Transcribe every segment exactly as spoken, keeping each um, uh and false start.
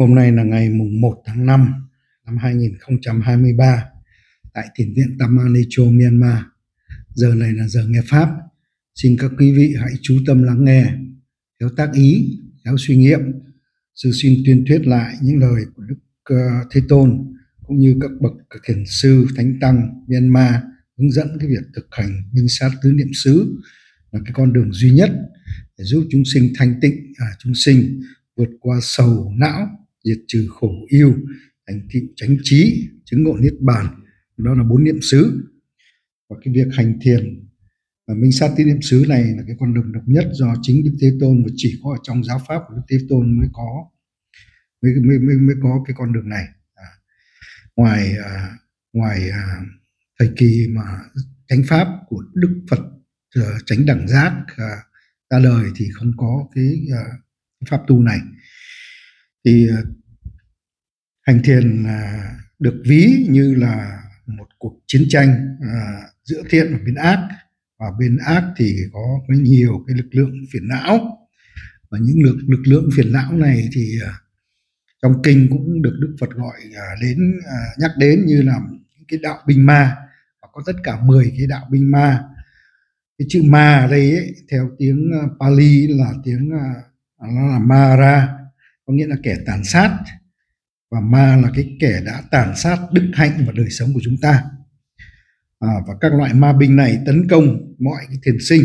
Hôm nay là ngày mùng một tháng năm năm hai nghìn không trăm hai mươi ba tại Thiền viện Tamanicho, Myanmar. Giờ này là giờ nghe Pháp. Xin các quý vị hãy chú tâm lắng nghe, theo tác ý, theo suy nghiệm. Sư xin tuyên thuyết lại những lời của Đức uh, Thế Tôn cũng như các bậc các thiền sư, thánh tăng Myanmar hướng dẫn cái việc thực hành minh sát tứ niệm xứ là cái con đường duy nhất để giúp chúng sinh thanh tịnh, à, chúng sinh vượt qua sầu não, diệt trừ khổ ưu, thành tựu chánh trí, chứng ngộ niết bàn. Đó là bốn niệm xứ. Và cái việc hành thiền và minh sát tứ niệm xứ này là cái con đường độc nhất do chính Đức Thế Tôn, và chỉ có ở trong giáo pháp của Đức Thế Tôn mới có mới mới mới, mới có cái con đường này. À, ngoài à, ngoài à, thời kỳ mà chánh pháp của Đức Phật uh, chánh đẳng giác uh, ra đời thì không có cái, uh, cái pháp tu này. Thì uh, hành thiền uh, được ví như là một cuộc chiến tranh uh, giữa thiện và bên ác, và bên ác thì có nhiều cái lực lượng phiền não, và những lực lực lượng phiền não này thì uh, trong kinh cũng được Đức Phật gọi uh, đến uh, nhắc đến như là cái đạo binh ma, và có tất cả mười cái đạo binh ma. Cái chữ ma ở đây ấy, theo tiếng uh, Pali là tiếng uh, nó là Mara, có nghĩa là kẻ tàn sát, và ma là cái kẻ đã tàn sát đức hạnh và đời sống của chúng ta. À, và các loại ma binh này tấn công mọi cái thiền sinh,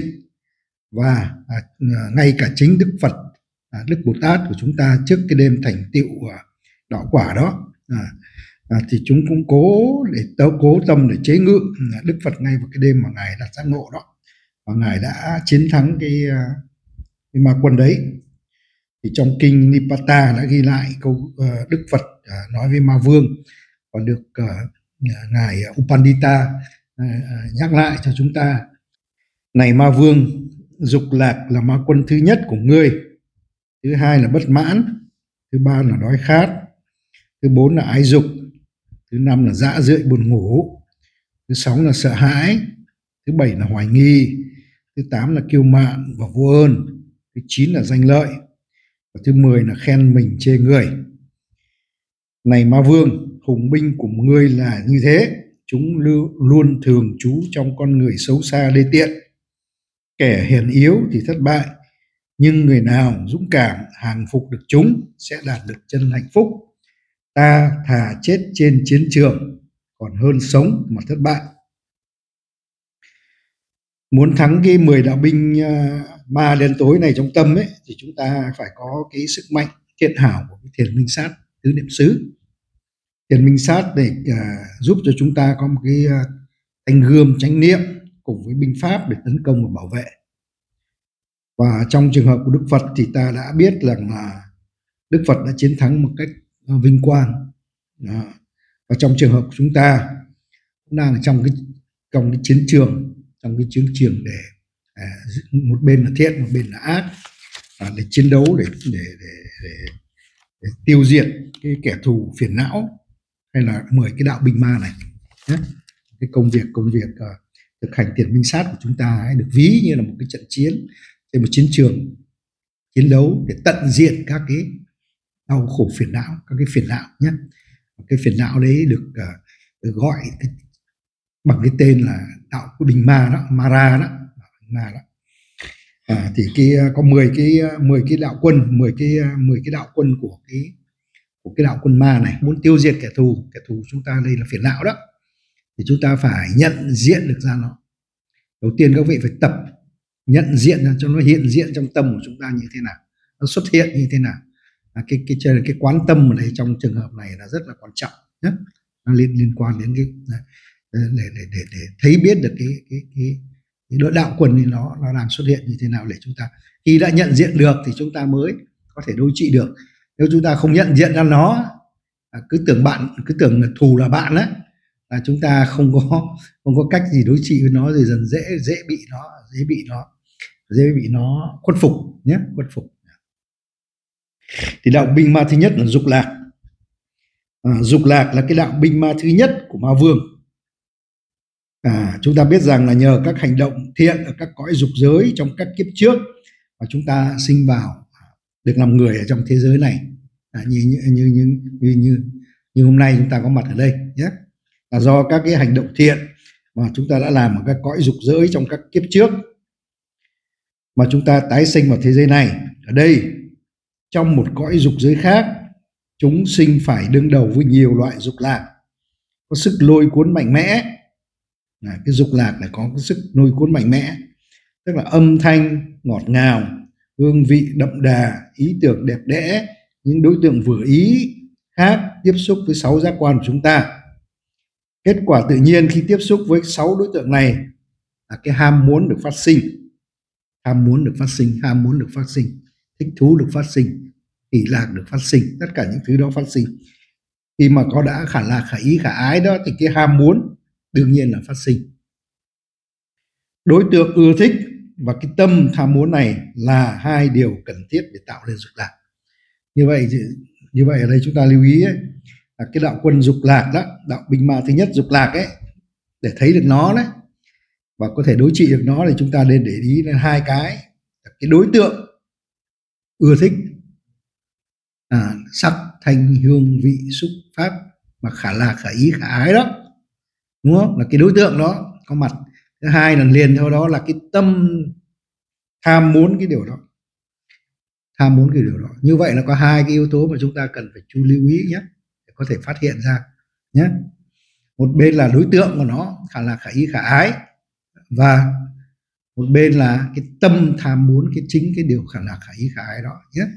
và à, ngay cả chính Đức Phật, à, Đức Bồ Tát của chúng ta trước cái đêm thành tựu à, đạo quả đó, à, à, thì chúng cũng cố để tớ cố tâm để chế ngự à, Đức Phật ngay vào cái đêm mà ngài đạt giác ngộ đó, và ngài đã chiến thắng cái, cái ma quân đấy. Thì trong kinh Nipata đã ghi lại câu uh, Đức Phật uh, nói với ma vương, và được uh, ngài Upandita uh, nhắc lại cho chúng ta: này ma vương, dục lạc là ma quân thứ nhất của ngươi, thứ hai là bất mãn, thứ ba là đói khát, thứ bốn là ái dục, thứ năm là dã rượi buồn ngủ, thứ sáu là sợ hãi, thứ bảy là hoài nghi, thứ tám là kiêu mạn và vô ơn, thứ chín là danh lợi, và thứ mười là khen mình chê người. Này ma vương, hùng binh của ngươi là như thế, chúng luôn thường trú trong con người xấu xa đê tiện. Kẻ hèn yếu thì thất bại, nhưng người nào dũng cảm hàng phục được chúng sẽ đạt được chân hạnh phúc. Ta thà chết trên chiến trường còn hơn sống mà thất bại. Muốn thắng cái mười đạo binh uh, ma đen tối này trong tâm ấy, thì chúng ta phải có cái sức mạnh thiện hảo của cái thiền minh sát tứ niệm xứ. Thiền minh sát để uh, giúp cho chúng ta có một cái uh, thanh gươm chánh niệm cùng với binh pháp để tấn công và bảo vệ. Và trong trường hợp của Đức Phật thì ta đã biết rằng là Đức Phật đã chiến thắng một cách uh, vinh quang. Đó. Và trong trường hợp của chúng ta cũng đang ở trong cái trong cái chiến trường, trong cái chiến trường để à, một bên là thiện, một bên là ác, à, để chiến đấu để để, để để để tiêu diệt cái kẻ thù phiền não, hay là mười cái đạo binh ma này. Nhé. Cái công việc công việc uh, thực hành thiền minh sát của chúng ta ấy được ví như là một cái trận chiến trên một chiến trường chiến đấu để tận diệt các cái đau khổ phiền não, các cái phiền não nhé. Cái phiền não đấy được, uh, được gọi cái, bằng cái tên là đạo của binh ma đó, Mara đó, ma đó. À, thì cái có mười cái mười cái đạo quân, mười cái mười cái đạo quân của cái của cái đạo quân ma này muốn tiêu diệt kẻ thù, kẻ thù chúng ta đây là phiền não đó, thì chúng ta phải nhận diện được ra nó. Đầu tiên các vị phải tập nhận diện ra cho nó hiện diện trong tâm của chúng ta như thế nào, nó xuất hiện như thế nào. À, cái cái cái, cái quán tâm ở đây trong trường hợp này là rất là quan trọng nhé, nó liên liên quan đến cái để để để, để thấy biết được cái cái cái cái đội đạo quân thì nó nó đang xuất hiện như thế nào, để chúng ta khi đã nhận diện được thì chúng ta mới có thể đối trị được. Nếu chúng ta không nhận diện ra nó, à, cứ tưởng bạn cứ tưởng là thù là bạn á, là chúng ta không có không có cách gì đối trị với nó, rồi dần dễ dễ bị nó dễ bị nó dễ bị nó khuất phục nhé, khuất phục. Thì đạo binh ma thứ nhất là dục lạc. À, dục lạc là cái đạo binh ma thứ nhất của ma vương. À, chúng ta biết rằng là nhờ các hành động thiện ở các cõi dục giới trong các kiếp trước mà chúng ta sinh vào được làm người ở trong thế giới này. à, như, như, như, như, như, như, như hôm nay chúng ta có mặt ở đây nhé, là do các cái hành động thiện mà chúng ta đã làm ở các cõi dục giới trong các kiếp trước, mà chúng ta tái sinh vào thế giới này. Ở đây trong một cõi dục giới khác, chúng sinh phải đương đầu với nhiều loại dục lạc có sức lôi cuốn mạnh mẽ. À, cái dục lạc này có cái sức lôi cuốn mạnh mẽ, tức là âm thanh ngọt ngào, hương vị đậm đà, ý tưởng đẹp đẽ, những đối tượng vừa ý khác tiếp xúc với sáu giác quan của chúng ta. Kết quả tự nhiên khi tiếp xúc với sáu đối tượng này là cái ham muốn được phát sinh, ham muốn được phát sinh, ham muốn được phát sinh, thích thú được phát sinh, hỷ lạc được phát sinh, tất cả những thứ đó phát sinh. Khi mà có đã khả lạc, khả ý, khả ái đó thì cái ham muốn đương nhiên là phát sinh. Đối tượng ưa thích và cái tâm tham muốn này là hai điều cần thiết để tạo nên dục lạc. Như vậy như vậy ở đây chúng ta lưu ý ấy, là cái đạo quân dục lạc đó, đạo binh ma thứ nhất dục lạc ấy, để thấy được nó đấy và có thể đối trị được nó thì chúng ta nên để ý đến hai cái: cái đối tượng ưa thích, à, sắc thanh hương vị xúc pháp mà khả lạc, khả ý, khả ái đó, đúng không? Là cái đối tượng đó có mặt. Thứ hai là liền theo đó là cái tâm tham muốn cái điều đó, tham muốn cái điều đó. Như vậy là có hai cái yếu tố mà chúng ta cần phải chú lưu ý nhé, để có thể phát hiện ra nhé. Một bên là đối tượng của nó khả lạc, khả ý, khả ái, và một bên là cái tâm tham muốn cái chính cái điều khả lạc, khả ý, khả ái đó nhé.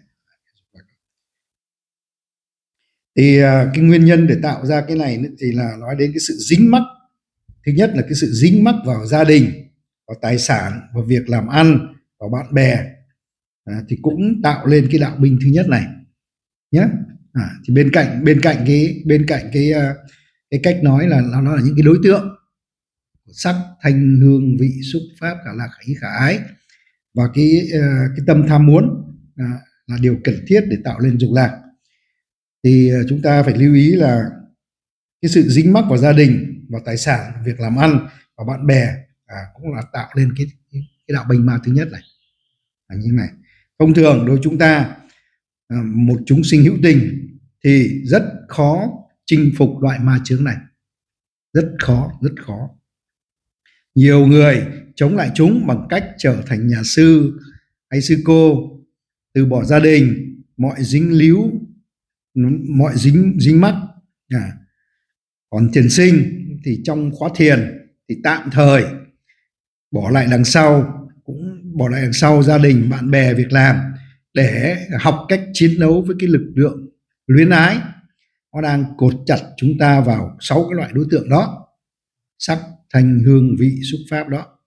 Thì cái nguyên nhân để tạo ra cái này thì là nói đến cái sự dính mắc. Thứ nhất là cái sự dính mắc vào gia đình, vào tài sản, vào việc làm ăn, vào bạn bè, à, thì cũng tạo lên cái đạo binh thứ nhất này nhé. À, thì bên cạnh bên cạnh cái bên cạnh cái cái cách nói là nó là những cái đối tượng sắc thanh hương vị xúc pháp khả lạc, khả ý, khả ái, và cái cái tâm tham muốn à, là điều cần thiết để tạo lên dục lạc. Thì chúng ta phải lưu ý là cái sự dính mắc vào gia đình, vào tài sản, việc làm ăn, vào bạn bè à, cũng là tạo lên cái, cái, cái đạo binh ma thứ nhất này. À, như này. Thông thường đối với chúng ta, à, một chúng sinh hữu tình thì rất khó chinh phục loại ma chướng này. Rất khó, rất khó. Nhiều người chống lại chúng bằng cách trở thành nhà sư hay sư cô, từ bỏ gia đình, mọi dính líu, mọi dính dính mắc. À, còn thiền sinh thì trong khóa thiền thì tạm thời bỏ lại đằng sau, cũng bỏ lại đằng sau gia đình, bạn bè, việc làm để học cách chiến đấu với cái lực lượng luyến ái. Nó đang cột chặt chúng ta vào sáu cái loại đối tượng đó: sắc, thanh, hương, vị, xúc, pháp đó.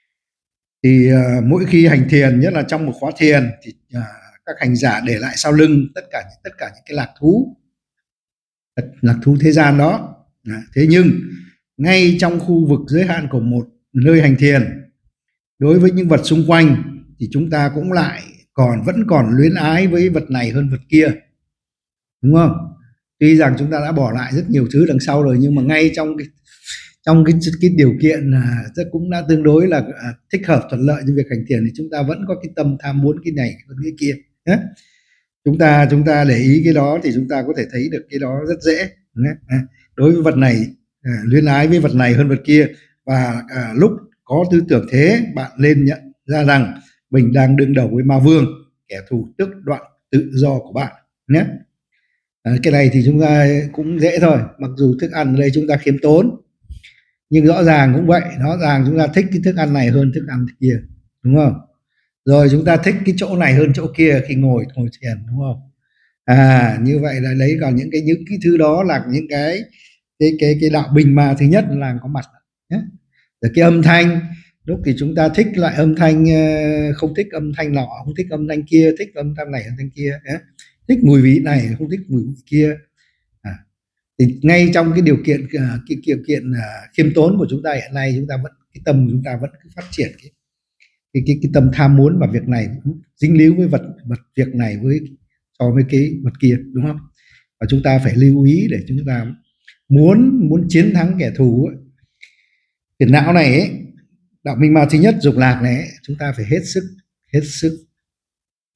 Thì uh, mỗi khi hành thiền, nhất là trong một khóa thiền, thì uh, các hành giả để lại sau lưng tất cả tất cả những cái lạc thú, lạc thú thế gian đó. À, thế nhưng ngay trong khu vực giới hạn của một nơi hành thiền, đối với những vật xung quanh thì chúng ta cũng lại còn vẫn còn luyến ái với vật này hơn vật kia, đúng không? Tuy rằng chúng ta đã bỏ lại rất nhiều thứ đằng sau rồi, nhưng mà ngay trong cái trong cái, cái điều kiện à, cũng đã tương đối là à, thích hợp, thuận lợi cho việc hành thiền, thì chúng ta vẫn có cái tâm tham muốn cái này hơn cái kia. Đấy. Chúng ta chúng ta để ý cái đó thì chúng ta có thể thấy được cái đó rất dễ. Đấy. Đối với vật này, à, luyến ái với vật này hơn vật kia, và à, lúc có tư tưởng thế, bạn nên nhận ra rằng mình đang đương đầu với ma vương, kẻ thù tước đoạt tự do của bạn nhé. À, cái này thì chúng ta cũng dễ thôi, mặc dù thức ăn ở đây chúng ta khiêm tốn, nhưng rõ ràng cũng vậy, rõ ràng chúng ta thích cái thức ăn này hơn thức ăn kia, đúng không? Rồi chúng ta thích cái chỗ này hơn chỗ kia khi ngồi ngồi thiền, đúng không? À, như vậy là đấy, còn những cái những cái thứ đó là những cái cái cái cái đạo binh ma thứ nhất là có mặt nhé. Rồi cái âm thanh, lúc thì chúng ta thích loại âm thanh, không thích âm thanh nọ, không thích âm thanh kia, thích âm thanh này, âm thanh kia, nhé. Thích mùi vị này, không thích mùi vị kia. À, thì ngay trong cái điều kiện cái điều kiện khiêm tốn của chúng ta hiện nay, chúng ta vẫn cái tâm chúng ta vẫn cứ phát triển cái cái cái, cái tâm tham muốn và việc này dính líu với vật vật việc này với so với cái vật kia, đúng không? Và chúng ta phải lưu ý để chúng ta muốn muốn chiến thắng kẻ thù ấy, phiền não này ấy, đạo minh ma thứ nhất dục lạc này ấy, chúng ta phải hết sức hết sức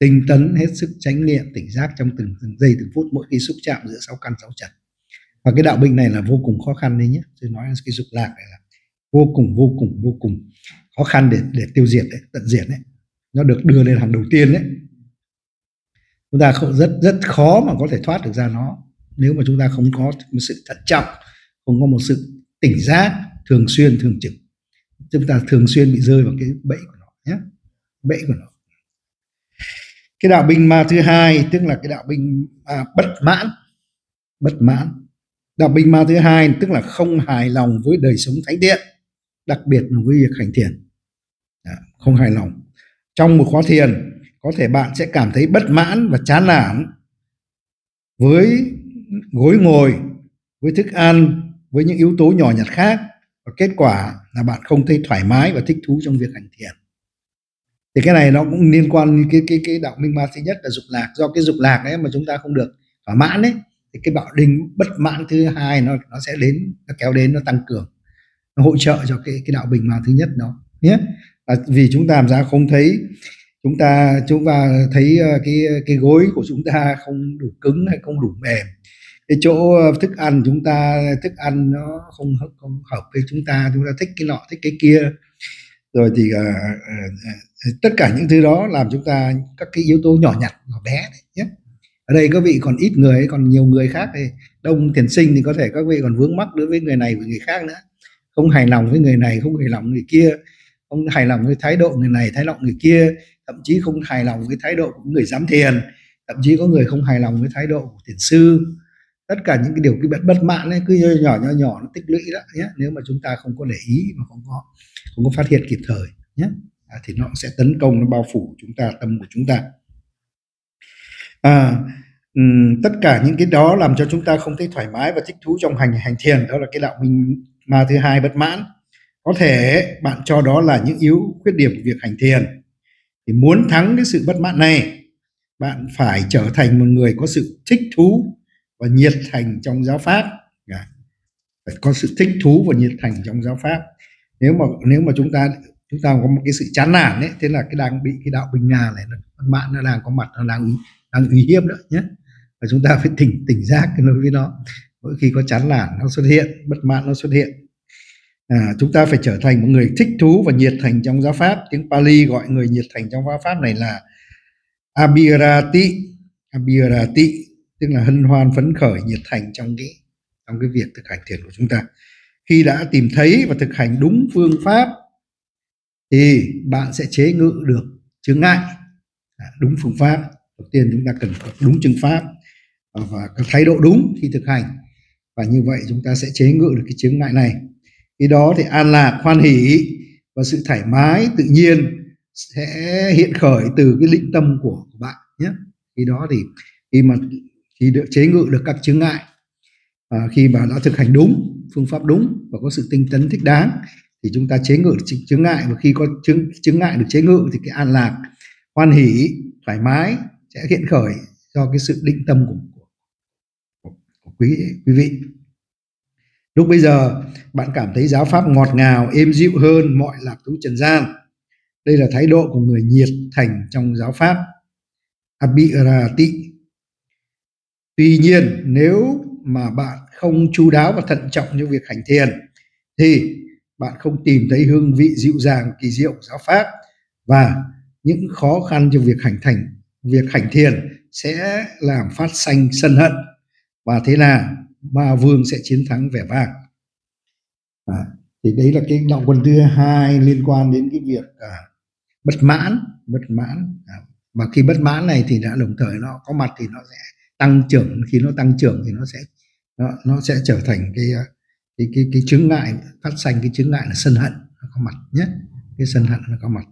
tinh tấn, hết sức chánh niệm, tỉnh giác trong từng, từng giây từng phút mỗi khi xúc chạm giữa sáu căn sáu trần. Và cái đạo binh này là vô cùng khó khăn đấy nhé. Tôi nói là cái dục lạc này là vô cùng vô cùng vô cùng khó khăn để để tiêu diệt đấy, tận diệt đấy. Nó được đưa lên hàng đầu tiên đấy. Chúng ta không rất rất khó mà có thể thoát được ra nó nếu mà chúng ta không có một sự thận trọng, không có một sự tỉnh giác thường xuyên thường trực. Chúng ta thường xuyên bị rơi vào cái bẫy của nó nhé, bẫy của nó. Cái đạo binh ma thứ hai tức là cái đạo binh à, bất mãn. Bất mãn. Đạo binh ma thứ hai tức là không hài lòng với đời sống thánh thiện, đặc biệt là với việc hành thiền. À, không hài lòng. Trong một khóa thiền, có thể bạn sẽ cảm thấy bất mãn và chán nản với gối ngồi, với thức ăn, với những yếu tố nhỏ nhặt khác. Và kết quả là bạn không thấy thoải mái và thích thú trong việc hành thiền. Thì cái này nó cũng liên quan đến cái, cái, cái đạo minh ma thứ nhất là dục lạc. Do cái dục lạc đấy mà chúng ta không được thỏa mãn đấy, thì cái bạo đinh bất mãn thứ hai nó nó sẽ đến, nó kéo đến, nó tăng cường, nó hỗ trợ cho cái cái đạo bình ma thứ nhất đó nhé. À, vì chúng ta làm ra không thấy, chúng ta chúng ta thấy cái cái gối của chúng ta không đủ cứng hay không đủ mềm, cái chỗ thức ăn chúng ta thức ăn nó không hợp, không hợp với chúng ta, chúng ta thích cái nọ thích cái kia, rồi thì uh, uh, tất cả những thứ đó làm chúng ta các cái yếu tố nhỏ nhặt nhỏ bé đấy nhé. Ở đây các vị còn ít người, còn nhiều người khác thì đông thiền sinh thì có thể các vị còn vướng mắc đối với người này với người khác nữa, không hài lòng với người này, không hài lòng người kia, không hài lòng với thái độ người này, thái độ người kia, thậm chí không hài lòng với thái độ của người giám thiền, thậm chí có người không hài lòng với thái độ của thiền sư. Tất cả những cái điều cái bất bất mãn ấy cứ nhỏ nhỏ nhỏ nó tích lũy đó nhé. Nếu mà chúng ta không có để ý mà không có không có phát hiện kịp thời nhé, à, thì nó sẽ tấn công, nó bao phủ chúng ta, tâm của chúng ta. À, um, tất cả những cái đó làm cho chúng ta không thấy thoải mái và thích thú trong hành hành thiền, đó là cái đạo minh ma thứ hai, bất mãn. Có thể bạn cho đó là những yếu khuyết điểm của việc hành thiền. Thì muốn thắng cái sự bất mãn này, bạn phải trở thành một người có sự thích thú và nhiệt thành trong giáo pháp. Phải có sự thích thú và nhiệt thành trong giáo pháp. Nếu mà nếu mà chúng ta chúng ta có một cái sự chán nản ấy, thế là cái đang bị cái đạo bình nga này, bất mãn nó đang có mặt, nó đang đang uy hiếp đó nhé. Và chúng ta phải tỉnh tỉnh giác đối với nó. Mỗi khi có chán nản nó xuất hiện, bất mãn nó xuất hiện, à, chúng ta phải trở thành một người thích thú và nhiệt thành trong giáo pháp. Tiếng Pali gọi người nhiệt thành trong giáo pháp này là abhirati. Abhirati tức là hân hoan phấn khởi, nhiệt thành trong cái trong cái việc thực hành thiền của chúng ta. Khi đã tìm thấy và thực hành đúng phương pháp thì bạn sẽ chế ngự được chướng ngại. À, đúng phương pháp, đầu tiên chúng ta cần có đúng chứng pháp và có thái độ đúng khi thực hành, và như vậy chúng ta sẽ chế ngự được cái chướng ngại này. Khi đó thì an lạc, hoan hỷ và sự thoải mái tự nhiên sẽ hiện khởi từ cái định tâm của, của bạn nhé. Khi đó thì khi mà khi được chế ngự được các chướng ngại, à, khi mà đã thực hành đúng phương pháp đúng và có sự tinh tấn thích đáng thì chúng ta chế ngự được chướng ngại, và khi có chướng chướng ngại được chế ngự thì cái an lạc, hoan hỷ, thoải mái sẽ hiện khởi do cái sự định tâm của, của, của quý quý vị. Lúc bây giờ bạn cảm thấy giáo pháp ngọt ngào, êm dịu hơn mọi lạc thú trần gian. Đây là thái độ của người nhiệt thành trong giáo pháp Abhirati. Tuy nhiên nếu mà bạn không chu đáo và thận trọng trong việc hành thiền thì bạn không tìm thấy hương vị dịu dàng kỳ diệu của giáo pháp, và những khó khăn trong việc hành thành việc hành thiền sẽ làm phát sanh sân hận, và thế là ma vương sẽ chiến thắng vẻ vang. À, thì đấy là cái đạo quân thứ hai liên quan đến cái việc à, bất mãn, bất mãn. À, và khi bất mãn này thì đã đồng thời nó có mặt thì nó sẽ tăng trưởng, khi nó tăng trưởng thì nó sẽ nó, nó sẽ trở thành cái cái cái cái chướng ngại, phát sanh cái chướng ngại là sân hận nó có mặt nhé, cái sân hận nó có mặt.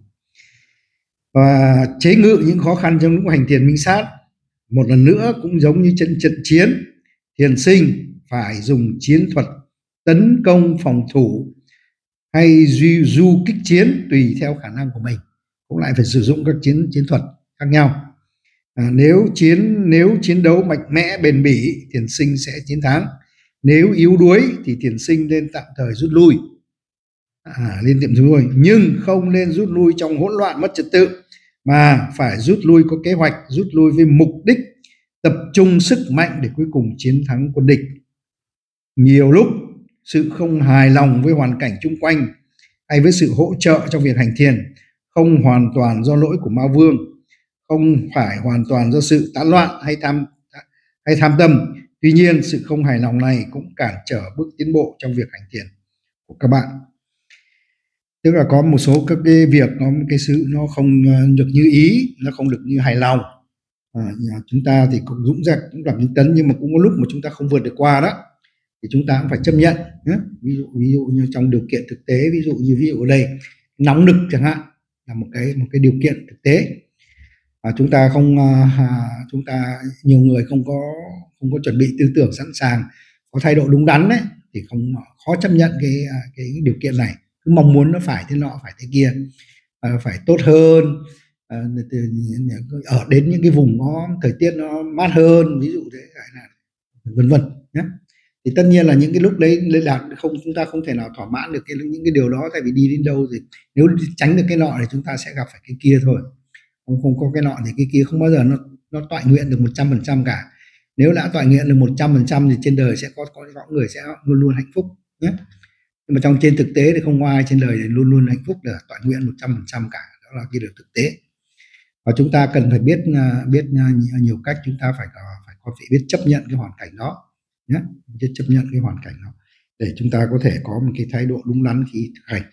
Và chế ngự những khó khăn trong lúc hành thiền minh sát, một lần nữa cũng giống như trận trận chiến, thiền sinh phải dùng chiến thuật tấn công phòng thủ hay duy du kích chiến tùy theo khả năng của mình, cũng lại phải sử dụng các chiến chiến thuật khác nhau. À, nếu chiến nếu chiến đấu mạnh mẽ bền bỉ, thiền sinh sẽ chiến thắng. Nếu yếu đuối thì thiền sinh nên tạm thời rút lui. À, lên tiệm rút lui, nhưng không nên rút lui trong hỗn loạn mất trật tự, mà phải rút lui có kế hoạch, rút lui với mục đích tập trung sức mạnh để cuối cùng chiến thắng quân địch. Nhiều lúc sự không hài lòng với hoàn cảnh chung quanh hay với sự hỗ trợ trong việc hành thiền không hoàn toàn do lỗi của Ma Vương, không phải hoàn toàn do sự tán loạn hay tham hay tham tâm. Tuy nhiên, sự không hài lòng này cũng cản trở bước tiến bộ trong việc hành thiền của các bạn. Tức là có một số các cái việc nó cái sự nó không được như ý, nó không được như hài lòng. À, chúng ta thì cũng dũng dạc cũng gặp những tấn, nhưng mà cũng có lúc mà chúng ta không vượt được qua đó thì chúng ta cũng phải chấp nhận nhé. Ví dụ ví dụ như trong điều kiện thực tế, ví dụ như ví dụ ở đây nóng nực chẳng hạn là một cái một cái điều kiện thực tế. À, chúng ta không à, chúng ta nhiều người không có không có chuẩn bị tư tưởng sẵn sàng, có thái độ đúng đắn đấy thì không khó chấp nhận cái cái điều kiện này, cứ mong muốn nó phải thế nọ phải thế kia, à, phải tốt hơn, à, ở đến những cái vùng nó thời tiết nó mát hơn, ví dụ thế là vân vân nhé. Thì tất nhiên là những cái lúc đấy lên đạt không chúng ta không thể nào thỏa mãn được cái những cái điều đó, tại vì đi đến đâu thì nếu tránh được cái nọ thì chúng ta sẽ gặp phải cái kia thôi. Không không có cái nọ thì cái kia không bao giờ nó nó toại nguyện được một trăm phần trăm cả. Nếu đã toại nguyện được một trăm phần trăm thì trên đời sẽ có có những người sẽ luôn luôn hạnh phúc nhé. Nhưng mà trong trên thực tế thì không có ai trên đời thì luôn luôn hạnh phúc để toại nguyện một trăm phần trăm cả, đó là cái điều thực tế. Và chúng ta cần phải biết biết nhiều cách, chúng ta phải có phải có phải biết chấp nhận cái hoàn cảnh đó nhé, biết chấp nhận cái hoàn cảnh đó để chúng ta có thể có một cái thái độ đúng đắn khi thực hành.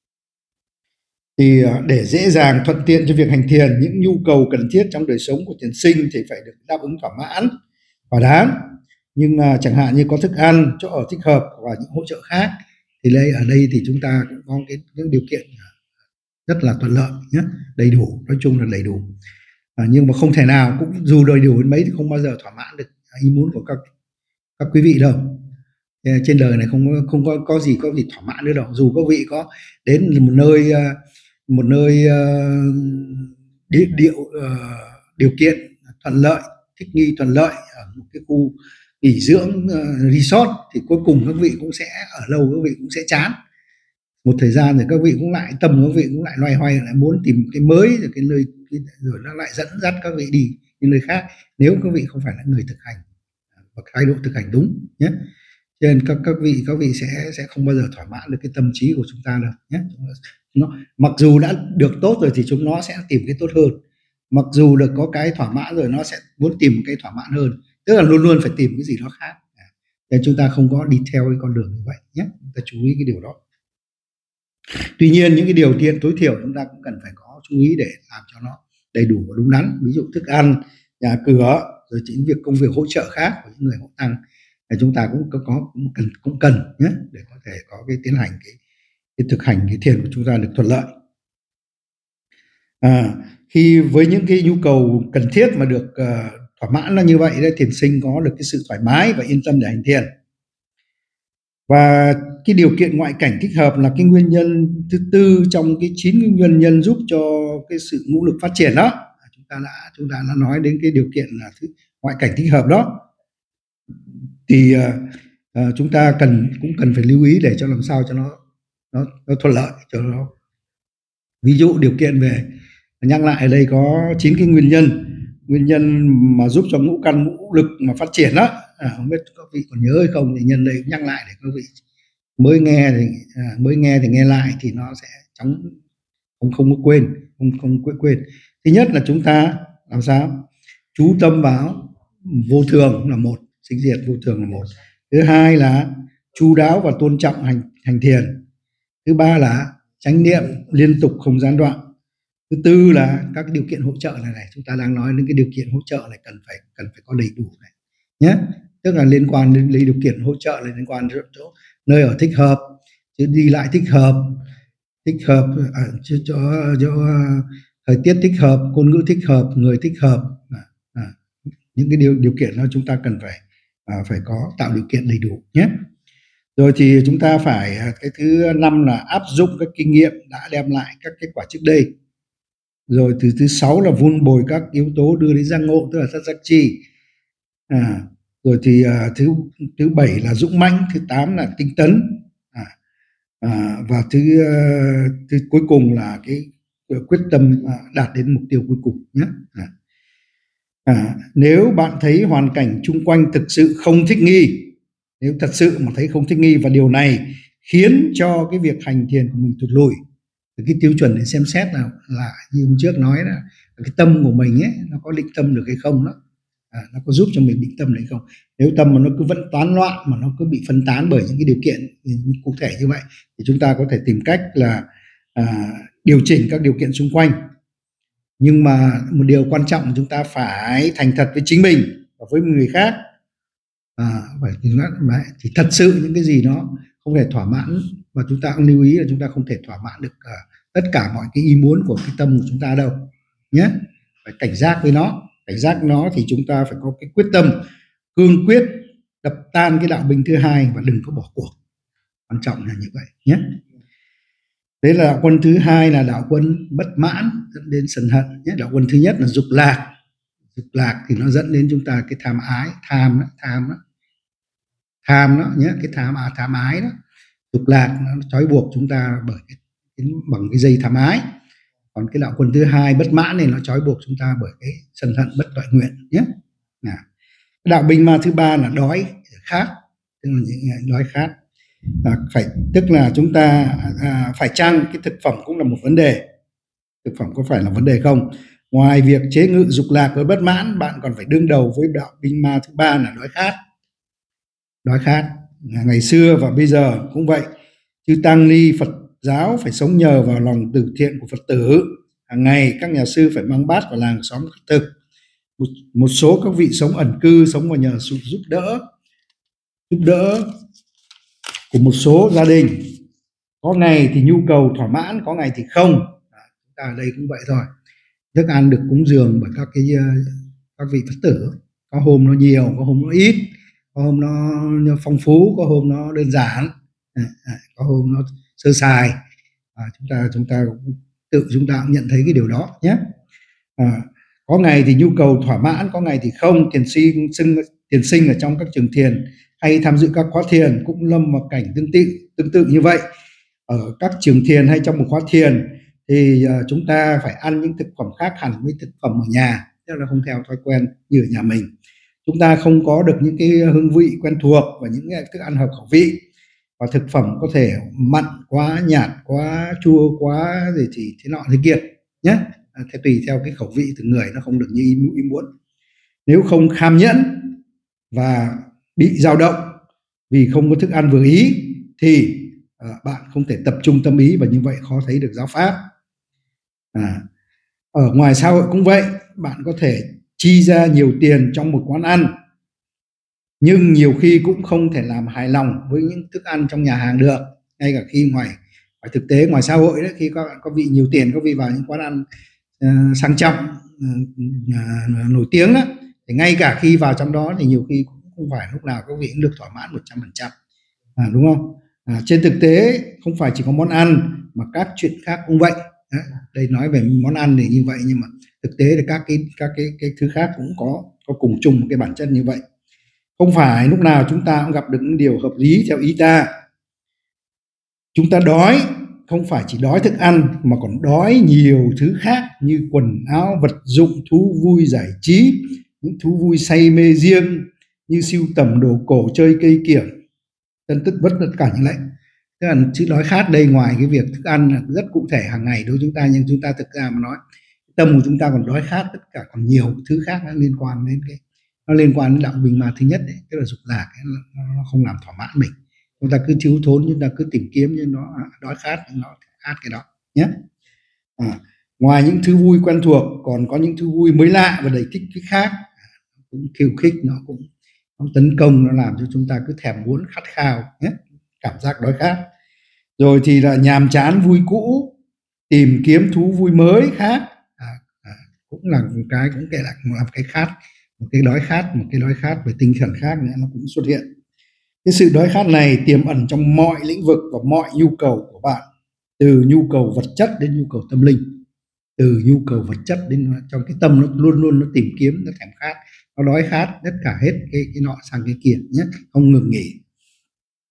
Thì để dễ dàng thuận tiện cho việc hành thiền, những nhu cầu cần thiết trong đời sống của thiền sinh thì phải được đáp ứng thỏa mãn, thỏa đáng. Nhưng uh, chẳng hạn như có thức ăn, chỗ ở thích hợp và những hỗ trợ khác thì đây ở đây thì chúng ta cũng có cái những điều kiện rất là thuận lợi nhé, đầy đủ, nói chung là đầy đủ. À, nhưng mà không thể nào cũng dù đầy đủ đến mấy thì không bao giờ thỏa mãn được ý muốn của các các quý vị đâu. Trên đời này không có không có có gì có gì thỏa mãn nữa đâu. Dù các vị có đến một nơi một nơi uh, địa, điệu uh, điều kiện thuận lợi, thích nghi thuận lợi ở một cái khu nghỉ dưỡng uh, resort thì cuối cùng các vị cũng sẽ ở lâu, các vị cũng sẽ chán. Một thời gian rồi các vị cũng lại tâm các vị cũng lại loay hoay, lại muốn tìm cái mới rồi cái nơi cái, rồi nó lại dẫn dắt các vị đi những nơi khác, nếu các vị không phải là người thực hành và thái độ thực hành đúng nhé. Cho nên các các vị các vị sẽ sẽ không bao giờ thỏa mãn được cái tâm trí của chúng ta đâu nhé. Nó mặc dù đã được tốt rồi thì chúng nó sẽ tìm cái tốt hơn, mặc dù được có cái thỏa mãn rồi nó sẽ muốn tìm cái thỏa mãn hơn, tức là luôn luôn phải tìm cái gì đó khác. Nên chúng ta không có đi theo cái con đường như vậy nhé, chúng ta chú ý cái điều đó. Tuy nhiên những cái điều kiện tối thiểu chúng ta cũng cần phải có chú ý để làm cho nó đầy đủ và đúng đắn, ví dụ thức ăn, nhà cửa, rồi chính việc công việc hỗ trợ khác của những người hộ tăng thì chúng ta cũng có, có cũng cần cũng cần nhé, để có thể có cái tiến hành cái, cái thực hành cái thiền của chúng ta được thuận lợi. À, khi với những cái nhu cầu cần thiết mà được uh, thỏa mãn là như vậy đấy, thiền sinh có được cái sự thoải mái và yên tâm để hành thiền. Và cái điều kiện ngoại cảnh thích hợp là cái nguyên nhân thứ tư trong cái chín cái nguyên nhân giúp cho cái sự ngũ lực phát triển đó. Chúng ta đã chúng ta đã nói đến cái điều kiện là thứ ngoại cảnh thích hợp đó. Thì uh, uh, chúng ta cần cũng cần phải lưu ý để cho làm sao cho nó nó, nó thuận lợi cho nó. Ví dụ điều kiện về, nhắc lại ở đây có chín cái nguyên nhân nguyên nhân mà giúp cho ngũ căn ngũ lực mà phát triển đó. À, không biết các vị còn nhớ hay không thì nhân đây nhắc lại để các vị mới nghe thì à, mới nghe thì nghe lại thì nó sẽ chóng không không có quên không không quên quên. Thứ nhất là chúng ta làm sao chú tâm vào vô thường là một, sinh diệt vô thường là một. Thứ hai là chu đáo và tôn trọng hành hành thiền. Thứ ba là chánh niệm liên tục không gián đoạn. Thứ tư là các điều kiện hỗ trợ này này, chúng ta đang nói đến cái điều kiện hỗ trợ này cần phải cần phải có đầy đủ này nhé, tức là liên quan đến lấy điều kiện hỗ trợ này, liên quan đến chỗ nơi ở thích hợp, chứ đi lại thích hợp, thích hợp à, cho, cho, cho thời tiết thích hợp, ngôn ngữ thích hợp, người thích hợp, à, à, những cái điều điều kiện đó chúng ta cần phải à, phải có tạo điều kiện đầy đủ nhé. Rồi thì chúng ta phải cái thứ năm là áp dụng các kinh nghiệm đã đem lại các kết quả trước đây. Rồi từ thứ sáu là vun bồi các yếu tố đưa đến giác ngộ, tức là thất giác chi. À, rồi thì à, thứ thứ bảy là dũng mãnh, thứ tám là tinh tấn, à, à, và thứ, uh, thứ cuối cùng là cái quyết tâm à, đạt đến mục tiêu cuối cùng nhé. À. À, nếu bạn thấy hoàn cảnh chung quanh thực sự không thích nghi, nếu thật sự mà thấy không thích nghi và điều này khiến cho cái việc hành thiền của mình tụt lùi, thì cái tiêu chuẩn để xem xét là là như hôm trước nói là cái tâm của mình ấy nó có định tâm được hay không đó, à, nó có giúp cho mình định tâm được hay không. Nếu tâm mà nó cứ vẫn toán loạn, mà nó cứ bị phân tán bởi những cái điều kiện cụ thể như vậy, thì chúng ta có thể tìm cách là à, điều chỉnh các điều kiện xung quanh. Nhưng mà một điều quan trọng là chúng ta phải thành thật với chính mình và với người khác. À, phải thì thật sự những cái gì nó không thể thỏa mãn, và chúng ta cũng lưu ý là chúng ta không thể thỏa mãn được uh, tất cả mọi cái ý muốn của cái tâm của chúng ta đâu nhé. Phải cảnh giác với nó. Cảnh giác nó thì chúng ta phải có cái quyết tâm cương quyết đập tan cái đạo binh thứ hai và đừng có bỏ cuộc. Quan trọng là như vậy nhé. Đấy là đạo quân thứ hai là đạo quân bất mãn dẫn đến sân hận nhé. Đạo quân thứ nhất là dục lạc. Dục lạc thì nó dẫn đến chúng ta cái tham ái, tham đó, tham đó, tham đó nhé, cái tham à, tham ái đó. Dục lạc nó trói buộc chúng ta bởi cái, cái bằng cái dây tham ái. Còn cái đạo quân thứ hai bất mãn này nó trói buộc chúng ta bởi cái sân hận bất toại nguyện nhé. À. Cái đạo binh ma thứ ba là đói khát, tức là những đói khát. À, phải tức là chúng ta à, phải chăng cái thực phẩm cũng là một vấn đề. Thực phẩm có phải là vấn đề không? Ngoài việc chế ngự dục lạc với bất mãn, bạn còn phải đương đầu với đạo binh ma thứ ba là đói khát. Đói khát ngày xưa và bây giờ cũng vậy. Chư tăng ni Phật giáo phải sống nhờ vào lòng từ thiện của Phật tử. Hàng ngày các nhà sư phải mang bát vào làng xóm khất thực. Một, một số các vị sống ẩn cư, sống vào nhờ sự giúp đỡ, giúp đỡ của một số gia đình. Có ngày thì nhu cầu thỏa mãn, có ngày thì không. À, chúng ta ở đây cũng vậy thôi. Thức ăn được cúng dường bởi các cái các vị Phật tử. Có hôm nó nhiều, có hôm nó ít, có hôm nó, nó phong phú, có hôm nó đơn giản, à, à, có hôm nó sơ sài. À, chúng ta chúng ta cũng, tự chúng ta cũng nhận thấy cái điều đó nhé. À, có ngày thì nhu cầu thỏa mãn, có ngày thì không. Thiền sinh sinh thiền sinh ở trong các trường thiền hay tham dự các khóa thiền cũng lâm vào cảnh tương tự tương tự như vậy. Ở các trường thiền hay trong một khóa thiền thì uh, chúng ta phải ăn những thực phẩm khác hẳn với thực phẩm ở nhà, tức là không theo thói quen như ở nhà mình. Chúng ta không có được những cái hương vị quen thuộc và những cái thức ăn hợp khẩu vị, và thực phẩm có thể mặn quá, nhạt quá, chua quá gì thì thế nọ thế kia nhé. À, thế tùy theo cái khẩu vị từng người, nó không được như ý, ý muốn. Nếu không kham nhẫn và bị dao động vì không có thức ăn vừa ý thì à, bạn không thể tập trung tâm ý, và như vậy khó thấy được giáo pháp. À, ở ngoài xã hội cũng vậy, bạn có thể chi ra nhiều tiền trong một quán ăn, nhưng nhiều khi cũng không thể làm hài lòng với những thức ăn trong nhà hàng được. Ngay cả khi ngoài, ngoài thực tế, ngoài xã hội đấy, khi các bạn có vị nhiều tiền, có vị vào những quán ăn uh, sang trọng, uh, uh, nổi tiếng đó, thì ngay cả khi vào trong đó thì nhiều khi cũng không phải lúc nào các vị cũng được thỏa mãn một trăm phần trăm, à, đúng không? À, trên thực tế không phải chỉ có món ăn mà các chuyện khác cũng vậy. À, đây nói về món ăn thì như vậy, nhưng mà thực tế thì các cái các cái cái thứ khác cũng có có cùng chung một cái bản chất như vậy. Không phải lúc nào chúng ta cũng gặp được những điều hợp lý theo ý ta. Chúng ta đói không phải chỉ đói thức ăn mà còn đói nhiều thứ khác như quần áo, vật dụng, thú vui giải trí, những thú vui say mê riêng như sưu tầm đồ cổ, chơi cây kiểng, tân tất vất tất cả những lệnh. Tức là chữ đói khát đây, ngoài cái việc thức ăn là rất cụ thể hàng ngày đối với chúng ta, nhưng chúng ta thực ra mà nói, tâm của chúng ta còn đói khát tất cả còn nhiều thứ khác nó liên quan đến cái nó liên quan đến đạo binh ma thứ nhất đấy, tức là dục lạc ấy, nó không làm thỏa mãn mình. Chúng ta cứ thiếu thốn, chúng ta cứ tìm kiếm, nhưng nó đói khát, nó khát cái đó nhé. À, ngoài những thứ vui quen thuộc còn có những thứ vui mới lạ và đầy kích thích khác, cũng khiêu khích, nó cũng nó tấn công, nó làm cho chúng ta cứ thèm muốn, khát khao nhé, cảm giác đói khát. Rồi thì là nhàm chán vui cũ, tìm kiếm thú vui mới khác, à, à, cũng là một cái cũng kể là một cái khát, một cái đói khát, một cái đói khát về tinh thần khác nữa, nó cũng xuất hiện. Cái sự đói khát này tiềm ẩn trong mọi lĩnh vực và mọi nhu cầu của bạn, từ nhu cầu vật chất đến nhu cầu tâm linh, từ nhu cầu vật chất đến trong cái tâm nó luôn luôn nó tìm kiếm, nó thèm khát, nó đói khát tất cả hết cái cái nọ sang cái kia nhé, không ngừng nghỉ.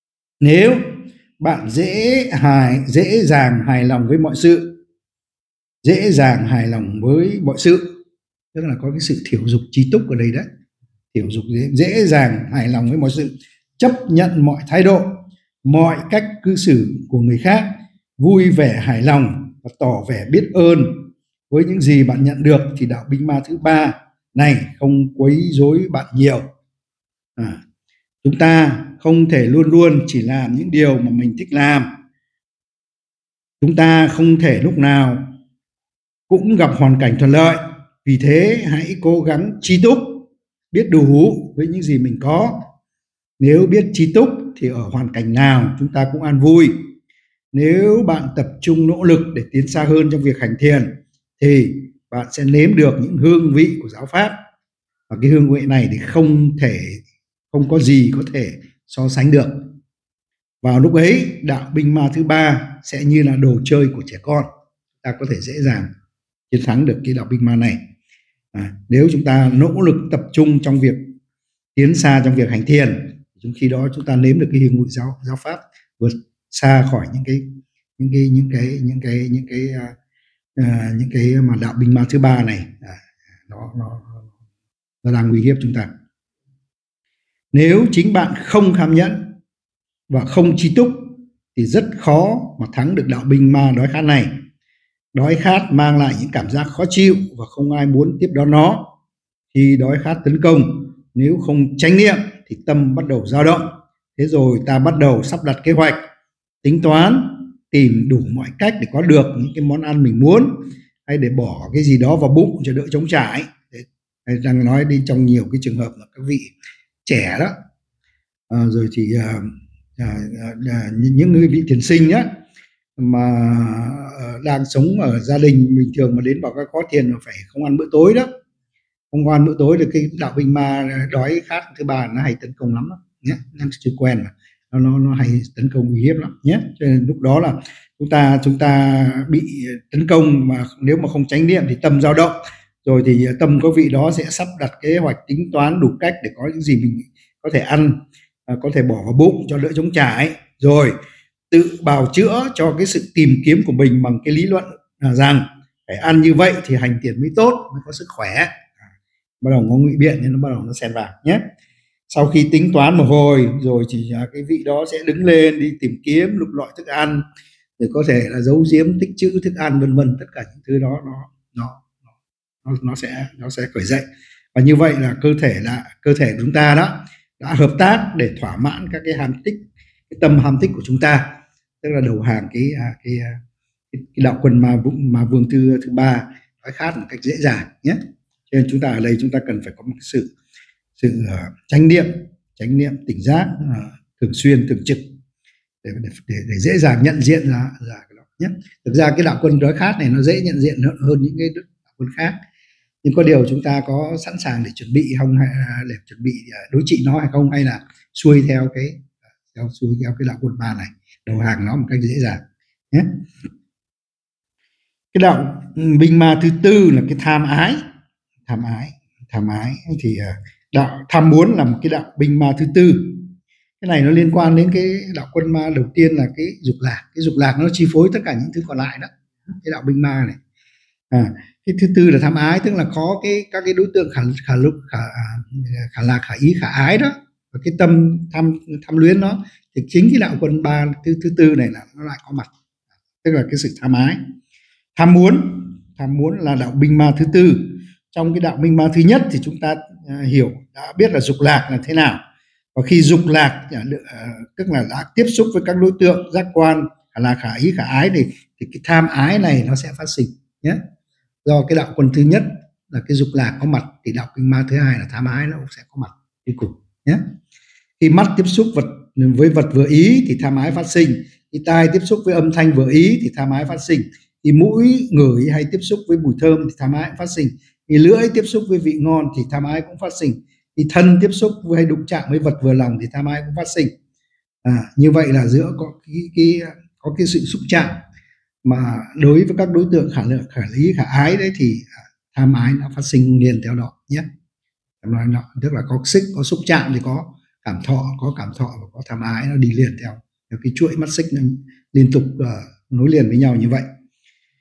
Nếu bạn dễ hài dễ dàng hài lòng với mọi sự, dễ dàng hài lòng với mọi sự, tức là có cái sự thiểu dục trí túc ở đây đấy. Thiểu dục dễ, dễ dàng hài lòng với mọi sự, chấp nhận mọi thái độ, mọi cách cư xử của người khác, vui vẻ hài lòng và tỏ vẻ biết ơn với những gì bạn nhận được, thì đạo binh ma thứ ba này không quấy rối bạn nhiều. À, chúng ta không thể luôn luôn chỉ làm những điều mà mình thích làm. Chúng ta không thể lúc nào cũng gặp hoàn cảnh thuận lợi. Vì thế hãy cố gắng tri túc, biết đủ với những gì mình có. Nếu biết tri túc thì ở hoàn cảnh nào chúng ta cũng an vui. Nếu bạn tập trung nỗ lực để tiến xa hơn trong việc hành thiền thì bạn sẽ nếm được những hương vị của giáo pháp. Và cái hương vị này thì không thể, không có gì có thể so sánh được. Vào lúc ấy, đạo binh ma thứ ba sẽ như là đồ chơi của trẻ con. Ta có thể dễ dàng chiến thắng được cái đạo binh ma này. À, nếu chúng ta nỗ lực tập trung trong việc tiến xa trong việc hành thiền, trong khi đó chúng ta nếm được cái hương vị giáo giáo pháp vượt xa khỏi những cái những cái những cái những cái những cái uh, uh, những cái mà đạo binh ma thứ ba này à, nó nó nó đang uy hiếp chúng ta. Nếu chính bạn không kham nhẫn và không tri túc thì rất khó mà thắng được đạo binh ma đói khát này. Đói khát mang lại những cảm giác khó chịu và không ai muốn tiếp đón nó. Khi đói khát tấn công, nếu không chánh niệm thì tâm bắt đầu dao động. Thế rồi ta bắt đầu sắp đặt kế hoạch, tính toán, tìm đủ mọi cách để có được những cái món ăn mình muốn, hay để bỏ cái gì đó vào bụng cho đỡ trống trải. Đang nói đi trong nhiều cái trường hợp là các vị trẻ đó, à, rồi thì à, à, à, những người vị thiền sinh nhé, mà đang sống ở gia đình bình thường mà đến bảo các có thiền là phải không ăn bữa tối đó, không ăn bữa tối được, cái đạo binh ma đói khát thứ ba nó hay tấn công lắm đó nhé, nó chưa quen mà nó nó nó hay tấn công uy hiếp lắm nhé. Cho nên lúc đó là chúng ta chúng ta bị tấn công, mà nếu mà không chánh niệm thì tâm dao động, rồi thì tâm có vị đó sẽ sắp đặt kế hoạch, tính toán đủ cách để có những gì mình có thể ăn, có thể bỏ vào bụng cho đỡ trống trải, rồi tự bào chữa cho cái sự tìm kiếm của mình bằng cái lý luận là rằng phải ăn như vậy thì hành thiền mới tốt, mới có sức khỏe. Bắt đầu nó ngụy biện nên nó bắt đầu nó xen vào nhé. Sau khi tính toán một hồi rồi thì cái vị đó sẽ đứng lên đi tìm kiếm lục lọi thức ăn, rồi có thể là giấu giếm tích trữ thức ăn vân vân, tất cả những thứ đó nó nó nó nó sẽ nó sẽ khởi dậy. Và như vậy là cơ thể là cơ thể của chúng ta đó đã hợp tác để thỏa mãn các cái ham thích, cái tâm ham thích của chúng ta, tức là đầu hàng cái cái cái, cái đạo quân ma ma vương thứ thứ ba đói khát một cách dễ dàng nhé. Cho nên chúng ta ở đây chúng ta cần phải có một sự sự uh, chánh niệm, chánh niệm tỉnh giác uh, thường xuyên thường trực để, để, để, để dễ dàng nhận diện ra ra cái đó nhé. Thực ra cái đạo quân đói khát này nó dễ nhận diện hơn, hơn những cái đạo quân khác, nhưng có điều chúng ta có sẵn sàng để chuẩn bị không, hay để chuẩn bị đối trị nó hay không, hay là xuôi theo cái theo xuôi theo cái đạo quân ba này, đầu hàng nó một cách dễ dàng nhé. Cái đạo binh ma thứ tư là cái tham ái. Tham ái, tham ái thì đạo tham muốn là một cái đạo binh ma thứ tư. Cái này nó liên quan đến cái đạo quân ma đầu tiên là cái dục lạc. Cái dục lạc nó chi phối tất cả những thứ còn lại đó, cái đạo binh ma này. À, cái thứ tư là tham ái, tức là có cái các cái đối tượng khả khả lục khả khả lạc, khả ý, khả ái đó, và cái tâm tham tham luyến nó, thì chính cái đạo quân ba thứ thứ tư này là nó lại có mặt, tức là cái sự tham ái. Tham muốn, tham muốn là đạo binh ma thứ tư. Trong cái đạo binh ma thứ nhất thì chúng ta uh, hiểu đã biết là dục lạc là thế nào, và khi dục lạc uh, tức là đã tiếp xúc với các đối tượng giác quan khả lạc, khả ý, khả ái thì, thì cái tham ái này nó sẽ phát sinh nhé. Do cái đạo quân thứ nhất là cái dục lạc có mặt thì đạo binh ma thứ hai là tham ái nó cũng sẽ có mặt đi cùng nhé. Khi mắt tiếp xúc vật với vật vừa ý thì tham ái phát sinh, khi tai tiếp xúc với âm thanh vừa ý thì tham ái phát sinh, khi mũi ngửi hay tiếp xúc với mùi thơm thì tham ái cũng phát sinh, khi lưỡi tiếp xúc với vị ngon thì tham ái cũng phát sinh, khi thân tiếp xúc với hay đụng chạm với vật vừa lòng thì tham ái cũng phát sinh. À, như vậy là giữa có cái, cái có cái sự xúc chạm, mà đối với các đối tượng khả lượng, khả lý, khả ái đấy thì tham ái nó phát sinh liền theo đó nhé. Nó, tức là có xích, có xúc chạm thì có cảm thọ, có cảm thọ và có tham ái, nó đi liền theo, theo cái chuỗi mắt xích liên tục uh, nối liền với nhau như vậy.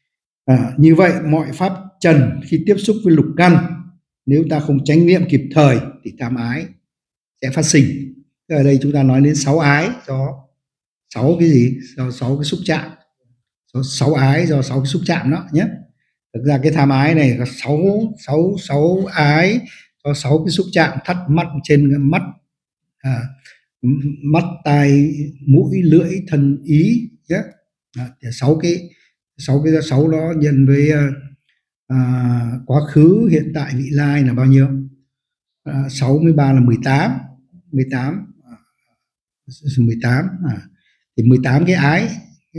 À, như vậy mọi pháp trần khi tiếp xúc với lục căn, nếu ta không chánh niệm kịp thời thì tham ái sẽ phát sinh. Ở đây chúng ta nói đến sáu ái do sáu cái gì, do sáu cái xúc chạm, do sáu ái do sáu cái xúc chạm đó nhé. Thực ra cái tham ái này có sáu sáu sáu ái do sáu cái xúc chạm: thắt, mắt, trên mắt, à, mắt, tai, mũi, lưỡi, thân, ý nhé. Sáu cái sáu cái sáu đó nhân với à, quá khứ, hiện tại, vị lai là bao nhiêu? À, sáu mươi ba là mười tám, mười tám, mười tám à, thì mười tám cái ái,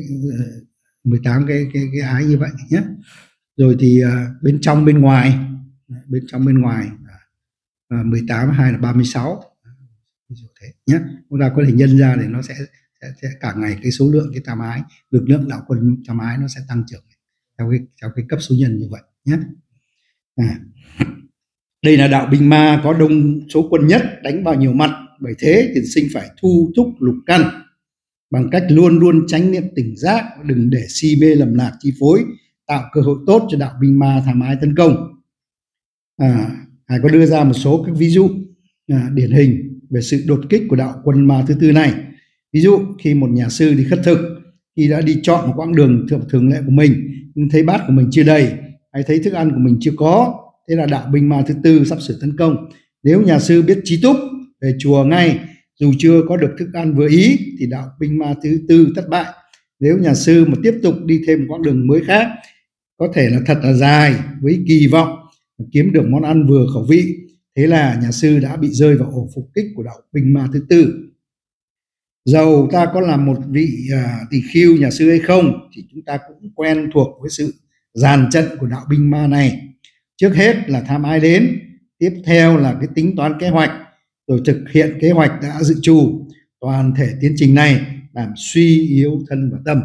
mười tám cái cái cái ái như vậy nhé. Rồi thì à, bên trong bên ngoài, bên trong bên ngoài à, mười tám hai là ba mươi sáu thế nhé. Chúng ta có thể nhân ra để nó sẽ, sẽ, sẽ cả ngày cái số lượng cái tham ái, lực lượng đạo quân tham ái nó sẽ tăng trưởng theo cái theo cái cấp số nhân như vậy nhé. À, đây là đạo binh ma có đông số quân nhất, đánh vào nhiều mặt, bởi thế tiền sinh phải thu thúc lục căn bằng cách luôn luôn chánh niệm tỉnh giác, đừng để si mê lầm lạc chi phối, tạo cơ hội tốt cho đạo binh ma tham ái tấn công. À, Hải có đưa ra một số các ví dụ à, điển hình về sự đột kích của đạo quân ma thứ tư này. Ví dụ khi một nhà sư đi khất thực, khi đã đi chọn một quãng đường thường thường lệ của mình, nhưng thấy bát của mình chưa đầy hay thấy thức ăn của mình chưa có, thế là đạo binh ma thứ tư sắp sửa tấn công. Nếu nhà sư biết trí túc về chùa ngay dù chưa có được thức ăn vừa ý thì đạo binh ma thứ tư thất bại. Nếu nhà sư mà tiếp tục đi thêm một quãng đường mới khác, có thể là thật là dài, với kỳ vọng kiếm được món ăn vừa khẩu vị, thế là nhà sư đã bị rơi vào ổ phục kích của đạo binh ma thứ tư. Dầu ta có làm một vị à, tỳ khưu nhà sư hay không thì chúng ta cũng quen thuộc với sự dàn trận của đạo binh ma này. Trước hết là tham ái đến, tiếp theo là cái tính toán kế hoạch, rồi thực hiện kế hoạch đã dự trù. Toàn thể tiến trình này làm suy yếu thân và tâm.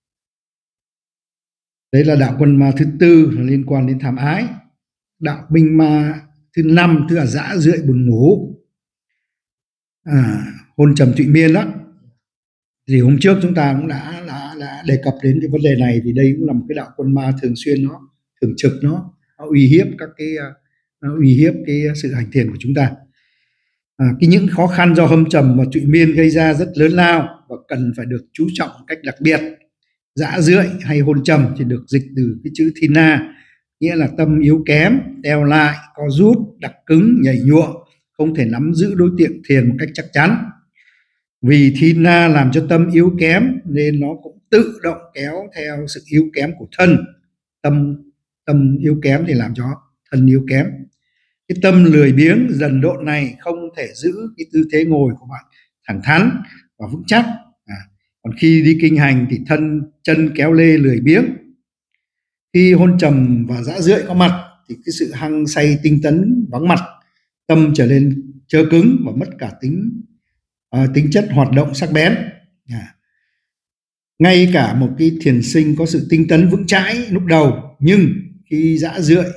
Đấy là đạo quân ma thứ tư là liên quan đến tham ái. Đạo binh ma thứ năm tức là dã rượi buồn ngủ, à, hôn trầm trụy miên đó. Thì hôm trước chúng ta cũng đã, đã, đã đề cập đến cái vấn đề này, thì đây cũng là một cái đạo quân ma thường xuyên nó thường trực, nó, nó uy hiếp các cái nó uy hiếp cái sự hành thiền của chúng ta. À, cái những khó khăn do hâm trầm và trụy miên gây ra rất lớn lao và cần phải được chú trọng một cách đặc biệt. Dã rượi hay hôn trầm thì được dịch từ cái chữ thina, nghĩa là tâm yếu kém, teo lại, co rút, đặc cứng, nhảy nhụa, không thể nắm giữ đối tượng thiền một cách chắc chắn. Vì thina làm cho tâm yếu kém nên nó cũng tự động kéo theo sự yếu kém của thân. Tâm tâm yếu kém thì làm cho thân yếu kém. Cái tâm lười biếng dần độn này không thể giữ cái tư thế ngồi của bạn thẳng thắn và vững chắc. À, còn khi đi kinh hành thì thân chân kéo lê lười biếng. Khi hôn trầm và dã rượi có mặt thì cái sự hăng say tinh tấn vắng mặt, tâm trở nên trơ cứng và mất cả tính à, tính chất hoạt động sắc bén. À, ngay cả một cái thiền sinh có sự tinh tấn vững chãi lúc đầu, nhưng khi dã rượi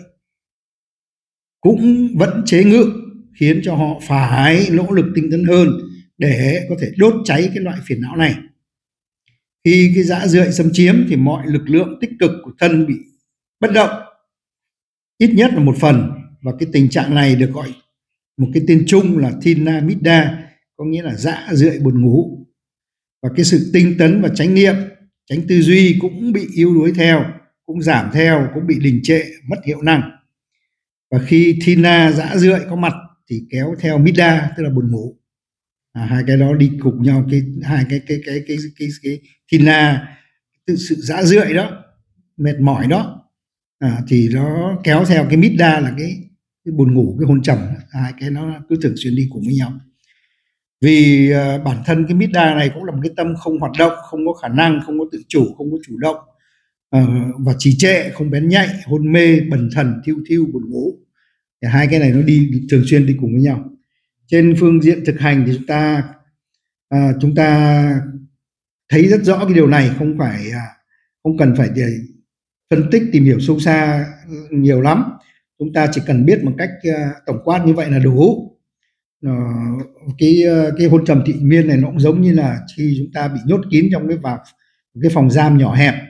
cũng vẫn chế ngự, khiến cho họ phải nỗ lực tinh tấn hơn để có thể đốt cháy cái loại phiền não này. Khi cái dã rượi xâm chiếm thì mọi lực lượng tích cực của thân bị bất động, ít nhất là một phần, và cái tình trạng này được gọi một cái tên chung là thina midda, có nghĩa là dã rượi buồn ngủ. Và cái sự tinh tấn và chánh niệm, chánh tư duy cũng bị yếu đuối theo, cũng giảm theo, cũng bị đình trệ, mất hiệu năng. Và khi thina dã rượi có mặt thì kéo theo midda tức là buồn ngủ. À, hai cái đó đi cùng nhau, cái hai cái cái cái cái cái, cái thina, tự sự dã rượi đó, mệt mỏi đó, à, thì nó kéo theo cái midda là cái, cái buồn ngủ, cái hôn trầm. Hai cái nó cứ thường xuyên đi cùng với nhau. Vì uh, bản thân cái midda này cũng là một cái tâm không hoạt động, không có khả năng, không có tự chủ, không có chủ động, uh, và trì trệ, không bén nhạy, hôn mê, bần thần, thiêu thiêu, buồn ngủ. Thì hai cái này nó đi thường xuyên đi cùng với nhau. Trên phương diện thực hành thì chúng ta uh, chúng ta thấy rất rõ cái điều này, không phải uh, không cần phải để phân tích tìm hiểu sâu xa nhiều lắm. Chúng ta chỉ cần biết một cách uh, tổng quát như vậy là đủ. Uh, cái uh, cái hôn trầm trụy miên này nó cũng giống như là khi chúng ta bị nhốt kín trong cái vào cái phòng giam nhỏ hẹp,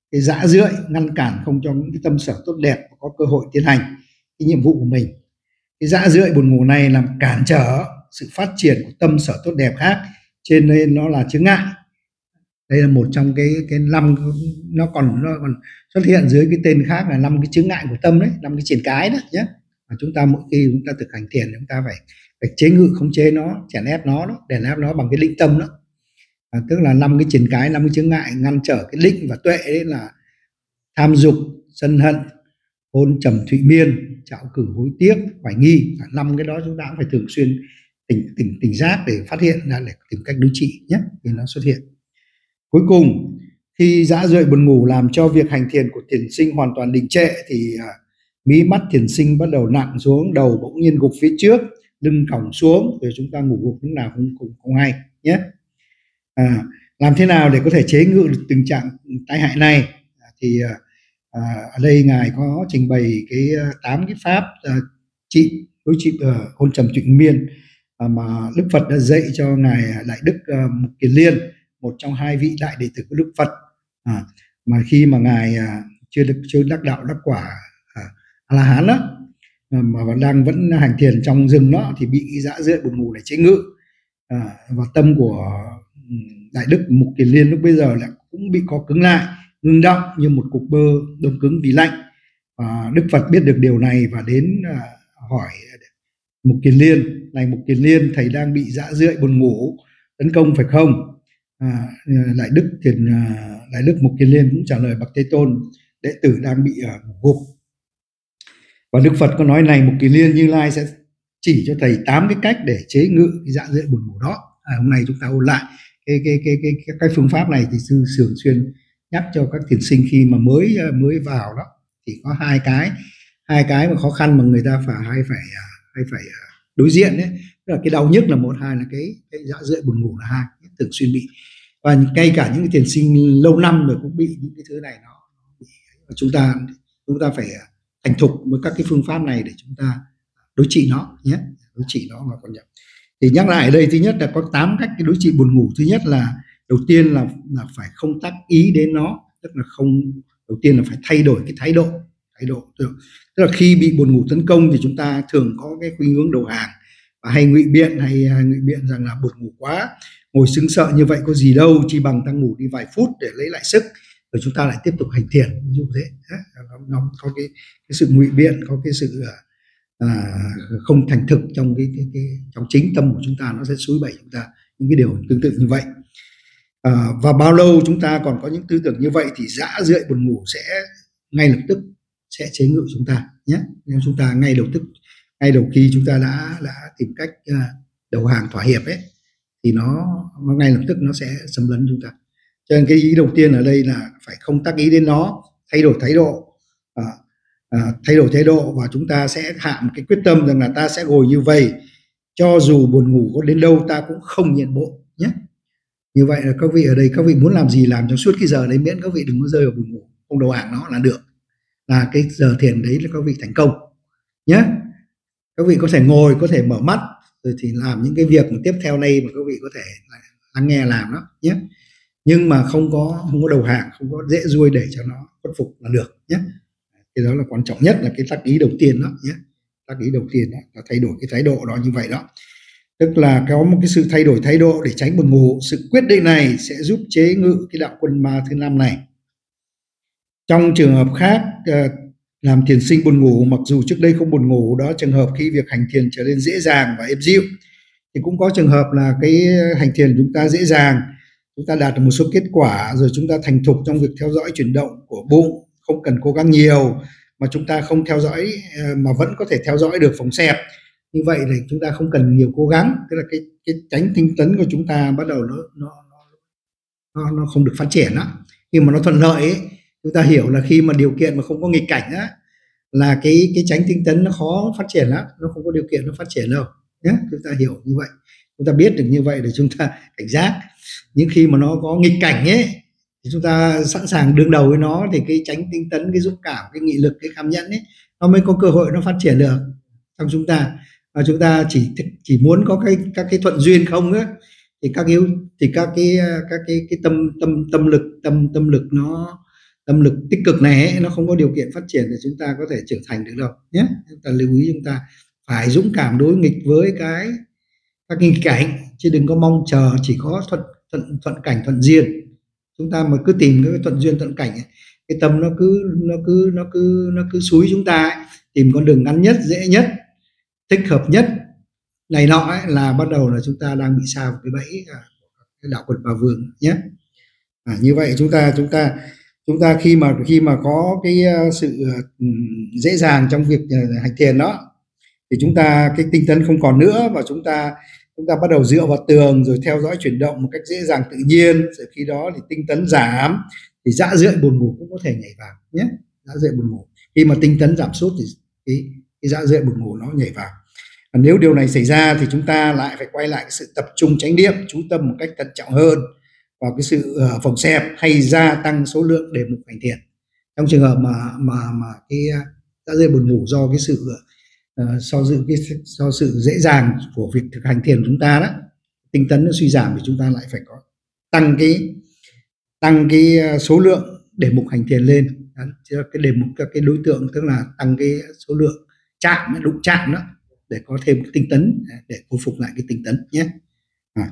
cái dã rượi, ngăn cản không cho những cái tâm sở tốt đẹp có cơ hội tiến hành cái nhiệm vụ của mình. Cái dã rượi buồn ngủ này làm cản trở sự phát triển của tâm sở tốt đẹp khác, cho nên nó là chướng ngại. Đây là một trong cái cái năm, nó còn nó còn xuất hiện dưới cái tên khác là năm cái chướng ngại của tâm đấy, năm cái triển cái đó nhé. Và chúng ta mỗi khi chúng ta thực hành thiền, chúng ta phải phải chế ngự, khống chế nó, chèn ép nó đó, đè ép nó bằng cái định tâm đó. À, tức là năm cái triển cái, năm cái chướng ngại ngăn trở cái định và tuệ đấy là tham dục, sân hận, hôn trầm thụy miên, trạo cử hối tiếc, hoài nghi. Năm cái đó chúng ta cũng phải thường xuyên tỉnh tỉnh tỉnh giác để phát hiện ra, để tìm cách đối trị nhé khi nó xuất hiện. Cuối cùng, khi dã rượi buồn ngủ làm cho việc hành thiền của thiền sinh hoàn toàn đình trệ thì à, mí mắt thiền sinh bắt đầu nặng xuống, đầu bỗng nhiên gục phía trước, lưng còng xuống, rồi chúng ta ngủ gục lúc nào không không, không hay nhé. À, làm thế nào để có thể chế ngự được tình trạng tai hại này? À, thì à, ở đây ngài có trình bày cái tám cái pháp à, trị đối trị uh, hôn trầm thụy miên à, mà Đức Phật đã dạy cho ngài Đại Đức uh, Mục Kiền Liên, một trong hai vị đại đệ tử của Đức Phật, à, mà khi mà ngài à, chưa được chưa đắc đạo đắc quả à, A La Hán đó, à, mà đang vẫn hành thiền trong rừng đó, thì bị dã rượi buồn ngủ để chế ngự, à, và tâm của Đại Đức Mục Kiền Liên lúc bây giờ lại cũng bị co cứng lại, ngưng động như một cục bơ đông cứng vì lạnh. Và Đức Phật biết được điều này và đến à, hỏi Mục Kiền Liên: này Mục Kiền Liên, thầy đang bị dã rượi buồn ngủ tấn công phải không? À, Đại Đức Thiền Đại Đức Mục Kiền Liên cũng trả lời: bậc Thế Tôn, đệ tử đang bị uh, ngủ gục. Và Đức Phật có nói: này Mục Kiền Liên, Như Lai sẽ chỉ cho thầy tám cái cách để chế ngự cái dã rượi buồn ngủ đó. À, hôm nay chúng ta ôn lại cái cái cái cái cái, cái phương pháp này thì sư thường xuyên nhắc cho các thiền sinh khi mà mới mới vào đó, thì có hai cái hai cái mà khó khăn mà người ta phải hay phải hay phải đối diện đấy. Tức là cái đau nhức là một, hai là cái cái dã rượi buồn ngủ là hai, thường xuyên bị. Và ngay cả những cái thiền sinh lâu năm rồi cũng bị những cái thứ này. Nó chúng ta chúng ta phải thành thục với các cái phương pháp này để chúng ta đối trị nó nhé, đối trị nó mà còn nhập. Thì nhắc lại ở đây, thứ nhất là có tám cách cái đối trị buồn ngủ. Thứ nhất là đầu tiên là là phải không tác ý đến nó, tức là không đầu tiên là phải thay đổi cái thái độ thái độ tức là khi bị buồn ngủ tấn công thì chúng ta thường có cái khuynh hướng đầu hàng và hay ngụy biện hay, hay ngụy biện rằng là buồn ngủ quá, ngồi sững sờ như vậy có gì đâu, chỉ bằng ta ngủ đi vài phút để lấy lại sức rồi chúng ta lại tiếp tục hành thiền, ví dụ thế. Nó, nó có cái, cái sự ngụy biện, có cái sự à, không thành thực trong cái, cái, cái trong chính tâm của chúng ta, nó sẽ xúi bẩy chúng ta những cái điều tương tự như vậy. À, và bao lâu chúng ta còn có những tư tưởng như vậy thì dã rượi buồn ngủ sẽ ngay lập tức sẽ chế ngự chúng ta nhé. Nếu chúng ta ngay đầu tức ngay đầu khi chúng ta đã đã tìm cách uh, đầu hàng thỏa hiệp ấy, thì nó, nó ngay lập tức nó sẽ xâm lấn chúng ta. Cho nên cái ý đầu tiên ở đây là phải không tác ý đến nó, thay đổi thái độ, à, à, thay đổi thái độ và chúng ta sẽ hạ một cái quyết tâm rằng là ta sẽ ngồi như vậy, cho dù buồn ngủ có đến đâu ta cũng không nhịn bộ nhé. Như vậy là các vị ở đây, các vị muốn làm gì làm trong suốt cái giờ đấy, miễn các vị đừng có rơi vào buồn ngủ, không đầu hàng nó là được, là cái giờ thiền đấy là các vị thành công nhé. Các vị có thể ngồi, có thể mở mắt rồi thì làm những cái việc mà tiếp theo đây mà các vị có thể lắng nghe làm đó nhé, nhưng mà không có không có đầu hàng, không có dễ ruôi để cho nó khuất phục là được nhé. Cái đó là quan trọng nhất, là cái tác ý đầu tiên đó nhé. Tác ý đầu tiên đó là thay đổi cái thái độ đó như vậy đó, tức là có một cái sự thay đổi thái độ để tránh buồn ngủ. Sự quyết định này sẽ giúp chế ngự cái đạo quân ma thứ năm này. Trong trường hợp khác, làm thiền sinh buồn ngủ, mặc dù trước đây không buồn ngủ, đó trường hợp khi việc hành thiền trở nên dễ dàng và êm dịu, thì cũng có trường hợp là cái hành thiền chúng ta dễ dàng, chúng ta đạt được một số kết quả, rồi chúng ta thành thục trong việc theo dõi chuyển động của bụng, không cần cố gắng nhiều, mà chúng ta không theo dõi mà vẫn có thể theo dõi được phòng xẹp. Như vậy thì chúng ta không cần nhiều cố gắng, tức là cái cái chánh tinh tấn của chúng ta bắt đầu nó nó nó nó không được phát triển đó. Khi mà nó thuận lợi ấy, chúng ta hiểu là khi mà điều kiện mà không có nghịch cảnh á, là cái cái chánh tinh tấn nó khó phát triển lắm, nó không có điều kiện nó phát triển đâu nhé. Chúng ta hiểu như vậy, chúng ta biết được như vậy để chúng ta cảnh giác. Nhưng khi mà nó có nghịch cảnh ấy thì chúng ta sẵn sàng đương đầu với nó, thì cái chánh tinh tấn, cái dũng cảm, cái nghị lực, cái kham nhẫn ấy, nó mới có cơ hội nó phát triển được trong chúng ta. Và chúng ta chỉ chỉ muốn có cái các cái thuận duyên không á, thì các yếu thì các cái các cái cái tâm tâm tâm lực tâm tâm lực nó tâm lực tích cực này ấy, nó không có điều kiện phát triển thì chúng ta có thể trưởng thành được đâu nhé. Chúng ta lưu ý chúng ta phải dũng cảm đối nghịch với cái các nghịch cảnh, chứ đừng có mong chờ chỉ có thuận thuận thuận cảnh thuận duyên. Chúng ta mà cứ tìm cái thuận duyên thuận cảnh ấy, cái tâm nó cứ nó cứ nó cứ nó cứ xúi chúng ta ấy, tìm con đường ngắn nhất, dễ nhất, thích hợp nhất này nọ ấy, là bắt đầu là chúng ta đang bị sa vào cái bẫy cái đạo Phật Bà Vương nhé. À, như vậy chúng ta chúng ta chúng ta khi mà khi mà có cái uh, sự uh, dễ dàng trong việc uh, hành thiền đó thì chúng ta cái tinh tấn không còn nữa, và chúng ta chúng ta bắt đầu dựa vào tường rồi theo dõi chuyển động một cách dễ dàng tự nhiên. Rồi khi đó thì tinh tấn giảm thì dã rượi buồn ngủ cũng có thể nhảy vào nhé. Dã rượi buồn ngủ, khi mà tinh tấn giảm sút thì cái, cái dã rượi buồn ngủ nó nhảy vào. Và nếu điều này xảy ra thì chúng ta lại phải quay lại cái sự tập trung chánh niệm, chú tâm một cách thận trọng hơn vào cái sự uh, phòng xẹp hay gia tăng số lượng đề mục hành thiền. Trong trường hợp mà mà mà cái dã rượi buồn ngủ do cái sự uh, so dự cái do sự dễ dàng của việc thực hành thiền của chúng ta đó, tinh tấn nó suy giảm thì chúng ta lại phải có tăng cái tăng cái số lượng đề mục hành thiền lên. Đó, cái đề mục các cái đối tượng, tức là tăng cái số lượng chạm, đụng chạm đó, để có thêm cái tinh tấn, để khôi phục lại cái tinh tấn nhé. À.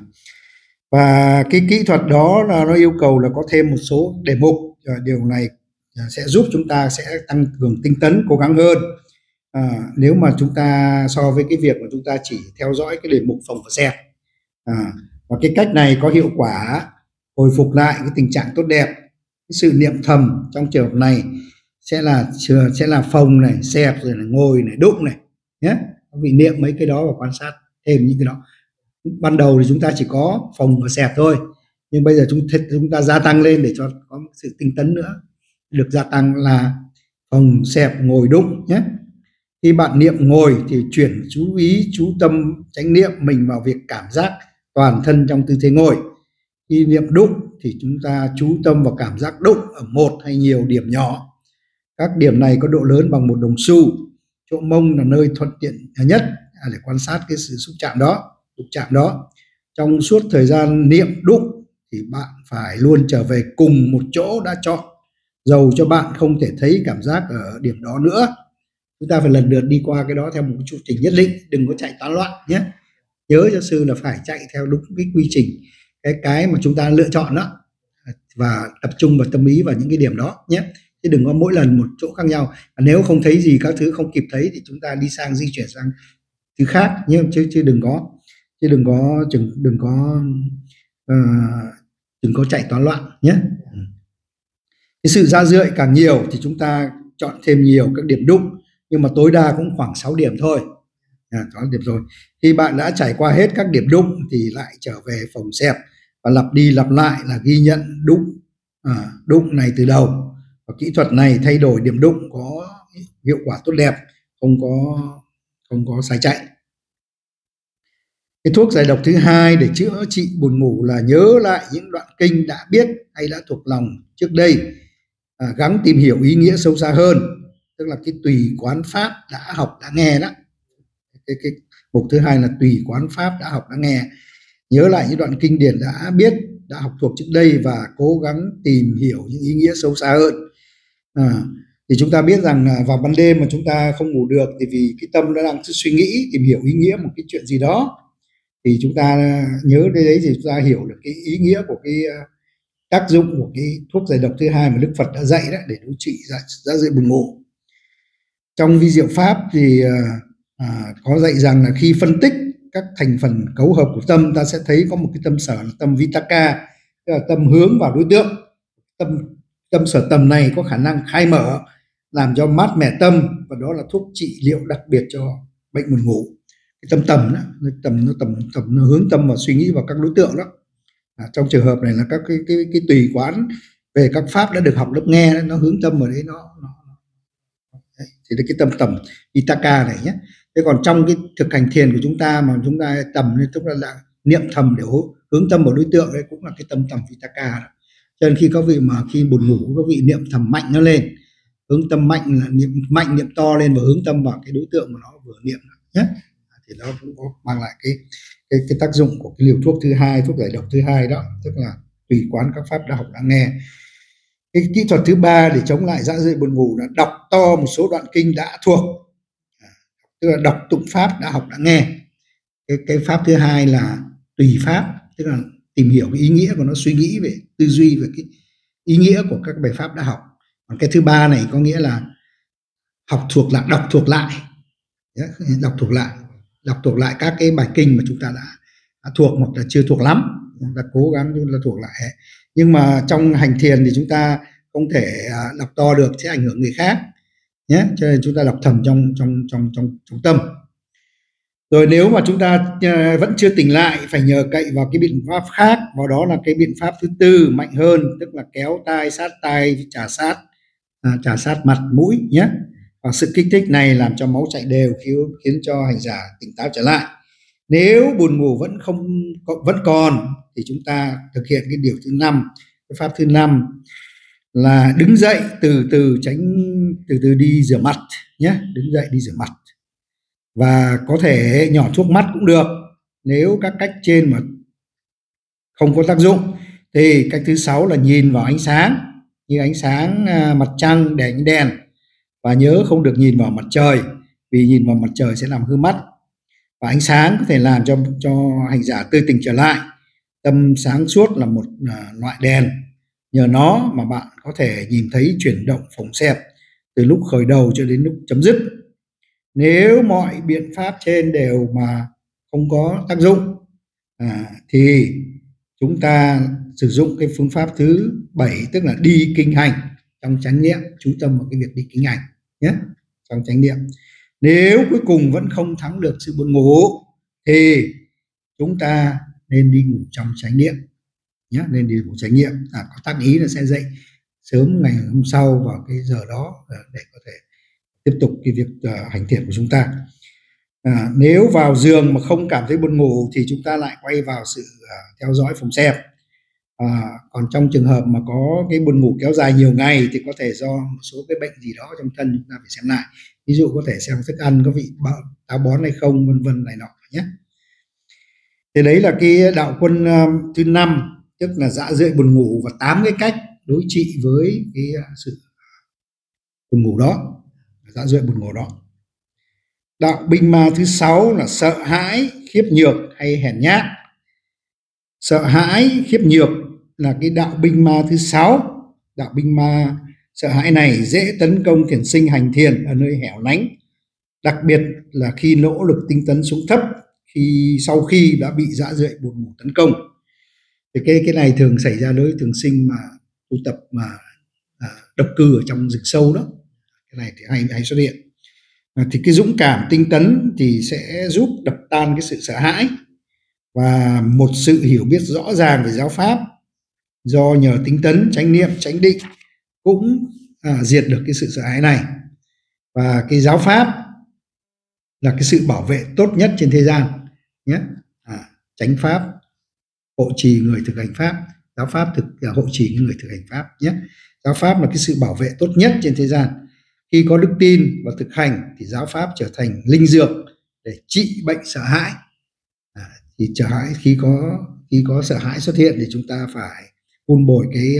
Và cái kỹ thuật đó là nó yêu cầu là có thêm một số đề mục. Điều này sẽ giúp chúng ta sẽ tăng cường tinh tấn, cố gắng hơn. À, nếu mà chúng ta so với cái việc mà chúng ta chỉ theo dõi cái đề mục phòng và xẹp. À, và cái cách này có hiệu quả hồi phục lại cái tình trạng tốt đẹp. Cái sự niệm thầm trong trường hợp này sẽ là sẽ là phòng này, xẹp, rồi là ngồi này, đụng này nhé. Vị niệm mấy cái đó và quan sát thêm những cái đó. Ban đầu thì chúng ta chỉ có phòng và xẹp thôi, nhưng bây giờ chúng chúng ta gia tăng lên để cho có sự tinh tấn nữa, được gia tăng là phòng, xẹp, ngồi, đụng nhé. Khi bạn niệm ngồi thì chuyển chú ý, chú tâm chánh niệm mình vào việc cảm giác toàn thân trong tư thế ngồi. Khi niệm đụng thì chúng ta chú tâm vào cảm giác đụng ở một hay nhiều điểm nhỏ. Các điểm này có độ lớn bằng một đồng xu. Chỗ mông là nơi thuận tiện nhất để quan sát cái sự xúc chạm đó, đụng chạm đó. Trong suốt thời gian niệm đụng thì bạn phải luôn trở về cùng một chỗ đã chọn, dầu cho bạn không thể thấy cảm giác ở điểm đó nữa. Chúng ta phải lần lượt đi qua cái đó theo một chu trình nhất định, đừng có chạy tán loạn nhé. Nhớ cho sư là phải chạy theo đúng cái quy trình, cái cái mà chúng ta lựa chọn đó, và tập trung vào tâm ý vào những cái điểm đó nhé. Chứ đừng có mỗi lần một chỗ khác nhau. Nếu không thấy gì, các thứ không kịp thấy thì chúng ta đi sang, di chuyển sang thứ khác nhé, chứ chứ đừng có chứ đừng có đừng, đừng có uh, đừng có chạy toán loạn nhé. Cái sự ra rượi càng nhiều thì chúng ta chọn thêm nhiều các điểm đụng, nhưng mà tối đa cũng khoảng sáu điểm thôi. À, sáu điểm rồi. Khi bạn đã trải qua hết các điểm đụng thì lại trở về phòng xẹp và lặp đi lặp lại là ghi nhận đụng à, đụng này từ đầu. Và kỹ thuật này thay đổi điểm đụng có hiệu quả tốt đẹp, không có không có sai chạy. Cái thuốc giải độc thứ hai để chữa trị buồn ngủ là nhớ lại những đoạn kinh đã biết hay đã thuộc lòng trước đây, à, gắng tìm hiểu ý nghĩa sâu xa hơn, tức là cái tùy quán pháp đã học đã nghe đó. Cái, cái mục thứ hai là tùy quán pháp đã học đã nghe, nhớ lại những đoạn kinh điển đã biết, đã học thuộc trước đây và cố gắng tìm hiểu những ý nghĩa sâu xa hơn. À, thì chúng ta biết rằng vào ban đêm mà chúng ta không ngủ được thì vì cái tâm nó đang suy nghĩ, tìm hiểu ý nghĩa một cái chuyện gì đó, thì chúng ta nhớ đây đấy thì chúng ta hiểu được cái ý nghĩa của cái tác dụng của cái thuốc giải độc thứ hai mà Đức Phật đã dạy đó để điều trị dã rượi buồn ngủ. Trong vi diệu pháp thì à, có dạy rằng là khi phân tích các thành phần cấu hợp của tâm, ta sẽ thấy có một cái tâm sở là tâm Vitakka, tức là tâm hướng vào đối tượng. Tâm tâm sở tầm này có khả năng khai mở, làm cho mát mẻ tâm, và đó là thuốc trị liệu đặc biệt cho bệnh buồn ngủ. Cái tâm tầm đó, tầm nó tầm tầm nó hướng tâm và suy nghĩ vào các đối tượng đó. À, trong trường hợp này là các cái cái cái tùy quán về các pháp đã được học lớp nghe, nó hướng tâm vào đấy, nó, nó đấy, thì cái tâm tầm Vitakka này nhé. Thế còn trong cái thực hành thiền của chúng ta mà chúng ta tầm nên tức là, là niệm thầm để hướng tâm vào đối tượng, đấy cũng là cái tâm tầm Vitakka đó. Cho nên khi có vị mà khi buồn ngủ có vị niệm thầm mạnh nó lên, hướng tâm mạnh là niệm mạnh, niệm to lên và hướng tâm vào cái đối tượng mà nó vừa niệm nhé, thì nó cũng có mang lại cái cái cái tác dụng của cái liều thuốc thứ hai, thuốc giải độc thứ hai đó, tức là tùy quán các pháp đã học đã nghe. Cái kỹ thuật thứ ba để chống lại dã rượi buồn ngủ là đọc to một số đoạn kinh đã thuộc, tức là đọc tụng pháp đã học đã nghe. Cái, cái pháp thứ hai là tùy pháp, tức là tìm hiểu cái ý nghĩa của nó, suy nghĩ về tư duy về cái ý nghĩa của các bài pháp đã học. Còn cái thứ ba này có nghĩa là học thuộc lại, đọc thuộc lại, đọc thuộc lại, đọc thuộc lại các cái bài kinh mà chúng ta đã, đã thuộc hoặc là chưa thuộc lắm, chúng ta cố gắng là thuộc lại. Nhưng mà trong hành thiền thì chúng ta không thể đọc to được, sẽ ảnh hưởng người khác nhé, cho nên chúng ta đọc thầm trong trong trong trong trong tâm. Rồi nếu mà chúng ta vẫn chưa tỉnh lại, phải nhờ cậy vào cái biện pháp khác, vào đó là cái biện pháp thứ tư mạnh hơn, tức là kéo tai, sát tai, trà sát, à, trà sát mặt, mũi nhé. Và sự kích thích này làm cho máu chạy đều, khiến, khiến cho hành giả tỉnh táo trở lại. Nếu buồn ngủ vẫn không vẫn còn thì chúng ta thực hiện cái điều thứ năm, cái pháp thứ năm là đứng dậy từ từ, tránh từ từ đi rửa mặt nhé, đứng dậy đi rửa mặt. Và có thể nhỏ thuốc mắt cũng được. Nếu các cách trên mà không có tác dụng thì cách thứ sáu là nhìn vào ánh sáng, như ánh sáng mặt trăng, đèn đèn, và nhớ không được nhìn vào mặt trời, vì nhìn vào mặt trời sẽ làm hư mắt. Và ánh sáng có thể làm cho cho hành giả tươi tỉnh trở lại. Tâm sáng suốt là một uh, loại đèn, nhờ nó mà bạn có thể nhìn thấy chuyển động phồng xẹp từ lúc khởi đầu cho đến lúc chấm dứt. Nếu mọi biện pháp trên đều mà không có tác dụng à, thì chúng ta sử dụng cái phương pháp thứ bảy, tức là đi kinh hành trong chánh niệm, chú tâm vào cái việc đi kinh hành nhé, trong chánh niệm. Nếu cuối cùng vẫn không thắng được sự buồn ngủ thì chúng ta nên đi ngủ trong chánh niệm nhé, nên đi ngủ chánh niệm. À, có tác ý là sẽ dậy sớm ngày hôm sau vào cái giờ đó để có thể tiếp tục cái việc uh, hành thiền của chúng ta. À, nếu vào giường mà không cảm thấy buồn ngủ thì chúng ta lại quay vào sự uh, theo dõi phòng xẹp. À, còn trong trường hợp mà có cái buồn ngủ kéo dài nhiều ngày thì có thể do một số cái bệnh gì đó trong thân, chúng ta phải xem lại. Ví dụ có thể xem thức ăn có bị táo bón hay không, vân vân này nọ nhé. Thì đấy là cái đạo quân uh, thứ năm, tức là dã rượi buồn ngủ và tám cái cách đối trị với cái uh, sự buồn ngủ đó, dã rượi buồn ngủ đó. Đạo binh ma thứ sáu là sợ hãi, khiếp nhược hay hèn nhát. Sợ hãi, khiếp nhược là cái đạo binh ma thứ sáu. Đạo binh ma sợ hãi này dễ tấn công thiền sinh hành thiền ở nơi hẻo lánh, đặc biệt là khi nỗ lực tinh tấn xuống thấp, khi sau khi đã bị dã rượi buồn ngủ tấn công. Thì cái cái này thường xảy ra đối với thường sinh mà tu tập mà à, độc cư ở trong rừng sâu đó. Cái này thì hay hay xuất hiện. À, thì cái dũng cảm tinh tấn thì sẽ giúp đập tan cái sự sợ hãi, và một sự hiểu biết rõ ràng về giáo pháp do nhờ tinh tấn, chánh niệm, chánh định cũng à, diệt được cái sự sợ hãi này. Và cái giáo pháp là cái sự bảo vệ tốt nhất trên thế gian nhé. À, chánh pháp hộ trì người thực hành pháp, giáo pháp thực là hộ trì người thực hành pháp nhé. Giáo pháp là cái sự bảo vệ tốt nhất trên thế gian. Khi có đức tin và thực hành thì giáo pháp trở thành linh dược để trị bệnh sợ hãi. À, thì sợ hãi khi có khi có sợ hãi xuất hiện thì chúng ta phải vun bồi cái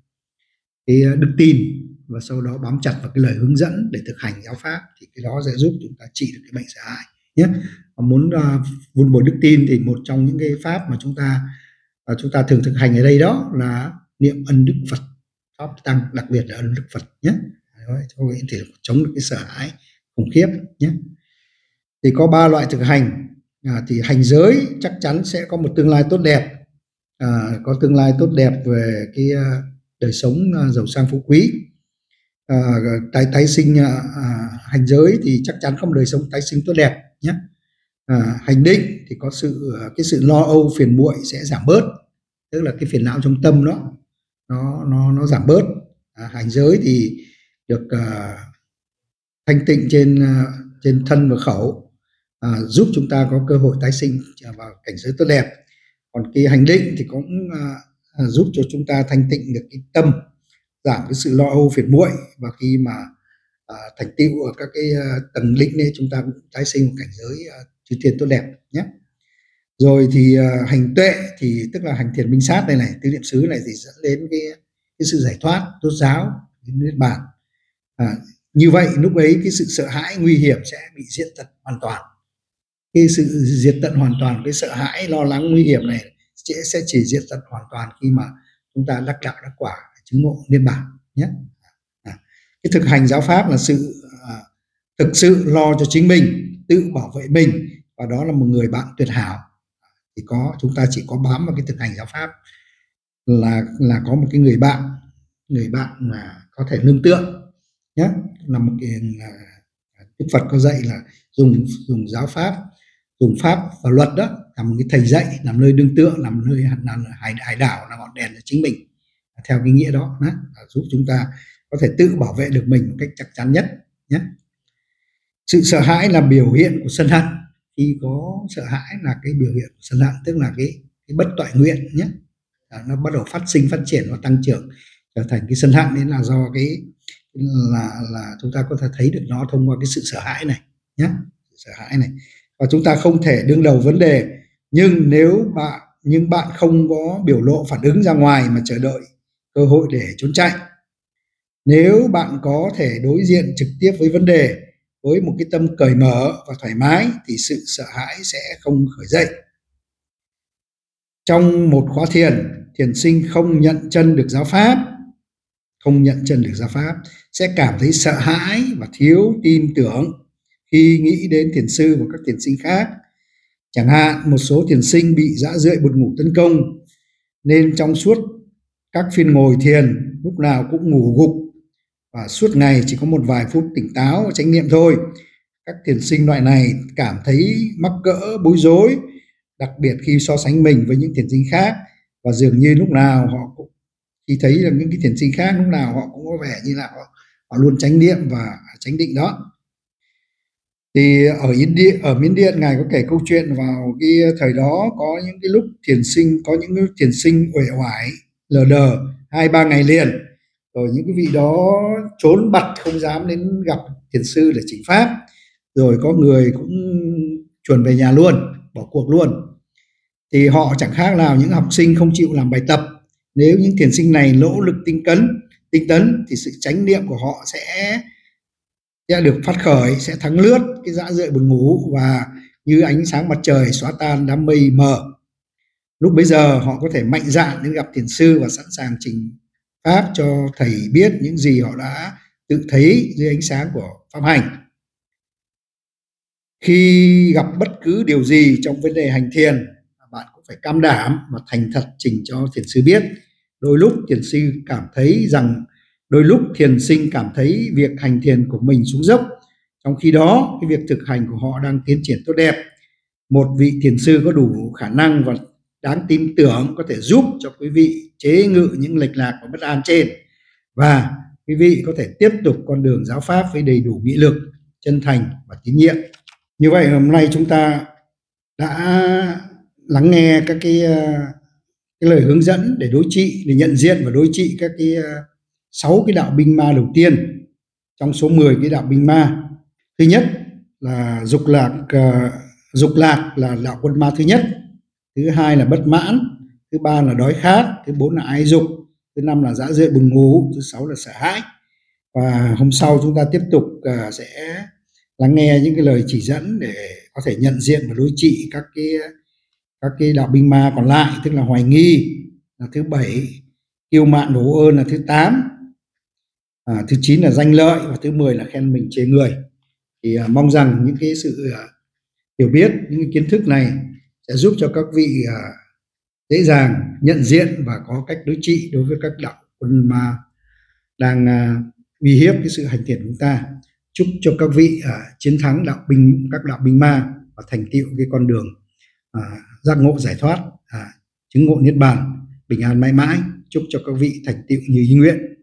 cái đức tin và sau đó bám chặt vào cái lời hướng dẫn để thực hành giáo pháp, thì cái đó sẽ giúp chúng ta trị được cái bệnh sợ hãi nhé. Và muốn uh, vun bồi đức tin thì một trong những cái pháp mà chúng ta uh, chúng ta thường thực hành ở đây đó là niệm ân đức Phật, pháp tăng, đặc biệt là ân đức Phật nhé. Thôi thì chống được cái sợ hãi khủng khiếp nhé. Thì có ba loại thực hành. À, thì hành giới chắc chắn sẽ có một tương lai tốt đẹp, à, có tương lai tốt đẹp về cái uh, đời sống uh, giàu sang phú quý. À, tái tái sinh uh, uh, hành giới thì chắc chắn có một đời sống tái sinh tốt đẹp nhé. À, hành định thì có sự uh, cái sự lo âu phiền muội sẽ giảm bớt, tức là cái phiền não trong tâm đó nó nó nó giảm bớt. À, hành giới thì được uh, thanh tịnh trên uh, trên thân và khẩu, à, giúp chúng ta có cơ hội tái sinh vào cảnh giới tốt đẹp. Còn cái hành định thì cũng uh, giúp cho chúng ta thanh tịnh được cái tâm, giảm cái sự lo âu phiền muội, và khi mà uh, thành tựu ở các cái uh, tầng định này, chúng ta cũng tái sinh một cảnh giới uh, chư thiên tốt đẹp nhé. Rồi thì uh, hành tuệ thì tức là hành thiền minh sát này này, tứ niệm xứ này thì dẫn đến cái, cái sự giải thoát rốt ráo đến niết bàn. À, như vậy lúc ấy cái sự sợ hãi nguy hiểm sẽ bị diệt tận hoàn toàn. Cái sự diệt tận hoàn toàn, cái sợ hãi lo lắng nguy hiểm này sẽ sẽ chỉ diệt tận hoàn toàn khi mà chúng ta đắc đạo đắc quả chứng ngộ niết bàn nhé. À, cái thực hành giáo pháp là sự à, thực sự lo cho chính mình, tự bảo vệ mình, và đó là một người bạn tuyệt hảo. Thì có chúng ta chỉ có bám vào cái thực hành giáo pháp là là có một cái người bạn, người bạn mà có thể nương tựa nhé. Là một cái là Đức Phật có dạy là dùng dùng giáo pháp, dùng pháp và luật đó là một cái thầy dạy, làm nơi nương tựa, làm nơi làm hải hải đảo, là ngọn đèn cho chính mình, theo cái nghĩa đó, đó giúp chúng ta có thể tự bảo vệ được mình một cách chắc chắn nhất nhé. Sự sợ hãi là biểu hiện của sân hận. Khi có sợ hãi là cái biểu hiện của sân hận, tức là cái, cái bất toại nguyện nhé. À, nó bắt đầu phát sinh, phát triển và tăng trưởng trở thành cái sân hận. Đấy là do cái là là chúng ta có thể thấy được nó thông qua cái sự sợ hãi này nhé, sợ hãi này. Và chúng ta không thể đương đầu vấn đề, nhưng nếu bạn nhưng bạn không có biểu lộ phản ứng ra ngoài mà chờ đợi cơ hội để trốn chạy. Nếu bạn có thể đối diện trực tiếp với vấn đề với một cái tâm cởi mở và thoải mái thì sự sợ hãi sẽ không khởi dậy. Trong một khóa thiền, thiền sinh không nhận chân được giáo pháp, không nhận chân được giáo pháp sẽ cảm thấy sợ hãi và thiếu tin tưởng khi nghĩ đến thiền sư và các thiền sinh khác. Chẳng hạn một số thiền sinh bị dã rượi buồn ngủ tấn công, nên trong suốt các phiên ngồi thiền lúc nào cũng ngủ gục và suốt ngày chỉ có một vài phút tỉnh táo và chánh niệm thôi. Các thiền sinh loại này cảm thấy mắc cỡ, bối rối, đặc biệt khi so sánh mình với những thiền sinh khác, và dường như lúc nào họ cũng khi thấy là những cái thiền sinh khác lúc nào họ cũng có vẻ như là họ, họ luôn chánh niệm và chánh định đó. Thì ở Yên Điện, ở Miến Điện, ngài có kể câu chuyện vào cái thời đó có những cái lúc thiền sinh có những cái thiền sinh uể oải lờ đờ hai ba ngày liền, rồi những cái vị đó trốn bặt không dám đến gặp thiền sư để chỉnh pháp, rồi có người cũng chuồn về nhà luôn, bỏ cuộc luôn. Thì họ chẳng khác nào những học sinh không chịu làm bài tập. Nếu những thiền sinh này nỗ lực tinh tấn, tinh tấn thì sự chánh niệm của họ sẽ sẽ được phát khởi, sẽ thắng lướt cái dã rượi buồn ngủ, và như ánh sáng mặt trời xóa tan đám mây mờ. Lúc bấy giờ họ có thể mạnh dạn đến gặp thiền sư và sẵn sàng trình pháp cho thầy biết những gì họ đã tự thấy dưới ánh sáng của pháp hành. Khi gặp bất cứ điều gì trong vấn đề hành thiền, bạn cũng phải cam đảm và thành thật trình cho thiền sư biết. Đôi lúc thiền sư cảm thấy rằng đôi lúc thiền sinh cảm thấy việc hành thiền của mình xuống dốc, trong khi đó cái việc thực hành của họ đang tiến triển tốt đẹp. Một vị thiền sư có đủ khả năng và đáng tin tưởng có thể giúp cho quý vị chế ngự những lệch lạc và bất an trên, và quý vị có thể tiếp tục con đường giáo pháp với đầy đủ nghị lực, chân thành và tín nhiệm. Như vậy hôm nay chúng ta đã lắng nghe các cái, cái lời hướng dẫn để đối trị, để nhận diện và đối trị các cái sáu cái đạo binh ma đầu tiên trong số mười cái đạo binh ma. Thứ nhất là dục lạc, uh, dục lạc là đạo quân ma thứ nhất. Thứ hai là bất mãn. Thứ ba là đói khát. Thứ bốn là ái dục. Thứ năm là dã rượi buồn ngủ. Thứ sáu là sợ hãi. Và hôm sau chúng ta tiếp tục uh, sẽ lắng nghe những cái lời chỉ dẫn để có thể nhận diện và đối trị các cái các cái đạo binh ma còn lại, tức là hoài nghi là thứ bảy, kiêu mạn đổ ơn là thứ tám, à, thứ chín là danh lợi, và thứ mười là khen mình chê người. Thì à, mong rằng những cái sự à, hiểu biết, những cái kiến thức này sẽ giúp cho các vị à, dễ dàng nhận diện và có cách đối trị đối với các đạo quân ma đang à, uy hiếp cái sự hành thiền của chúng ta. Chúc cho các vị à, chiến thắng đạo binh các đạo binh ma và thành tựu cái con đường à, giác ngộ giải thoát, à, chứng ngộ niết bàn bình an mãi mãi. Chúc cho các vị thành tựu như ý nguyện.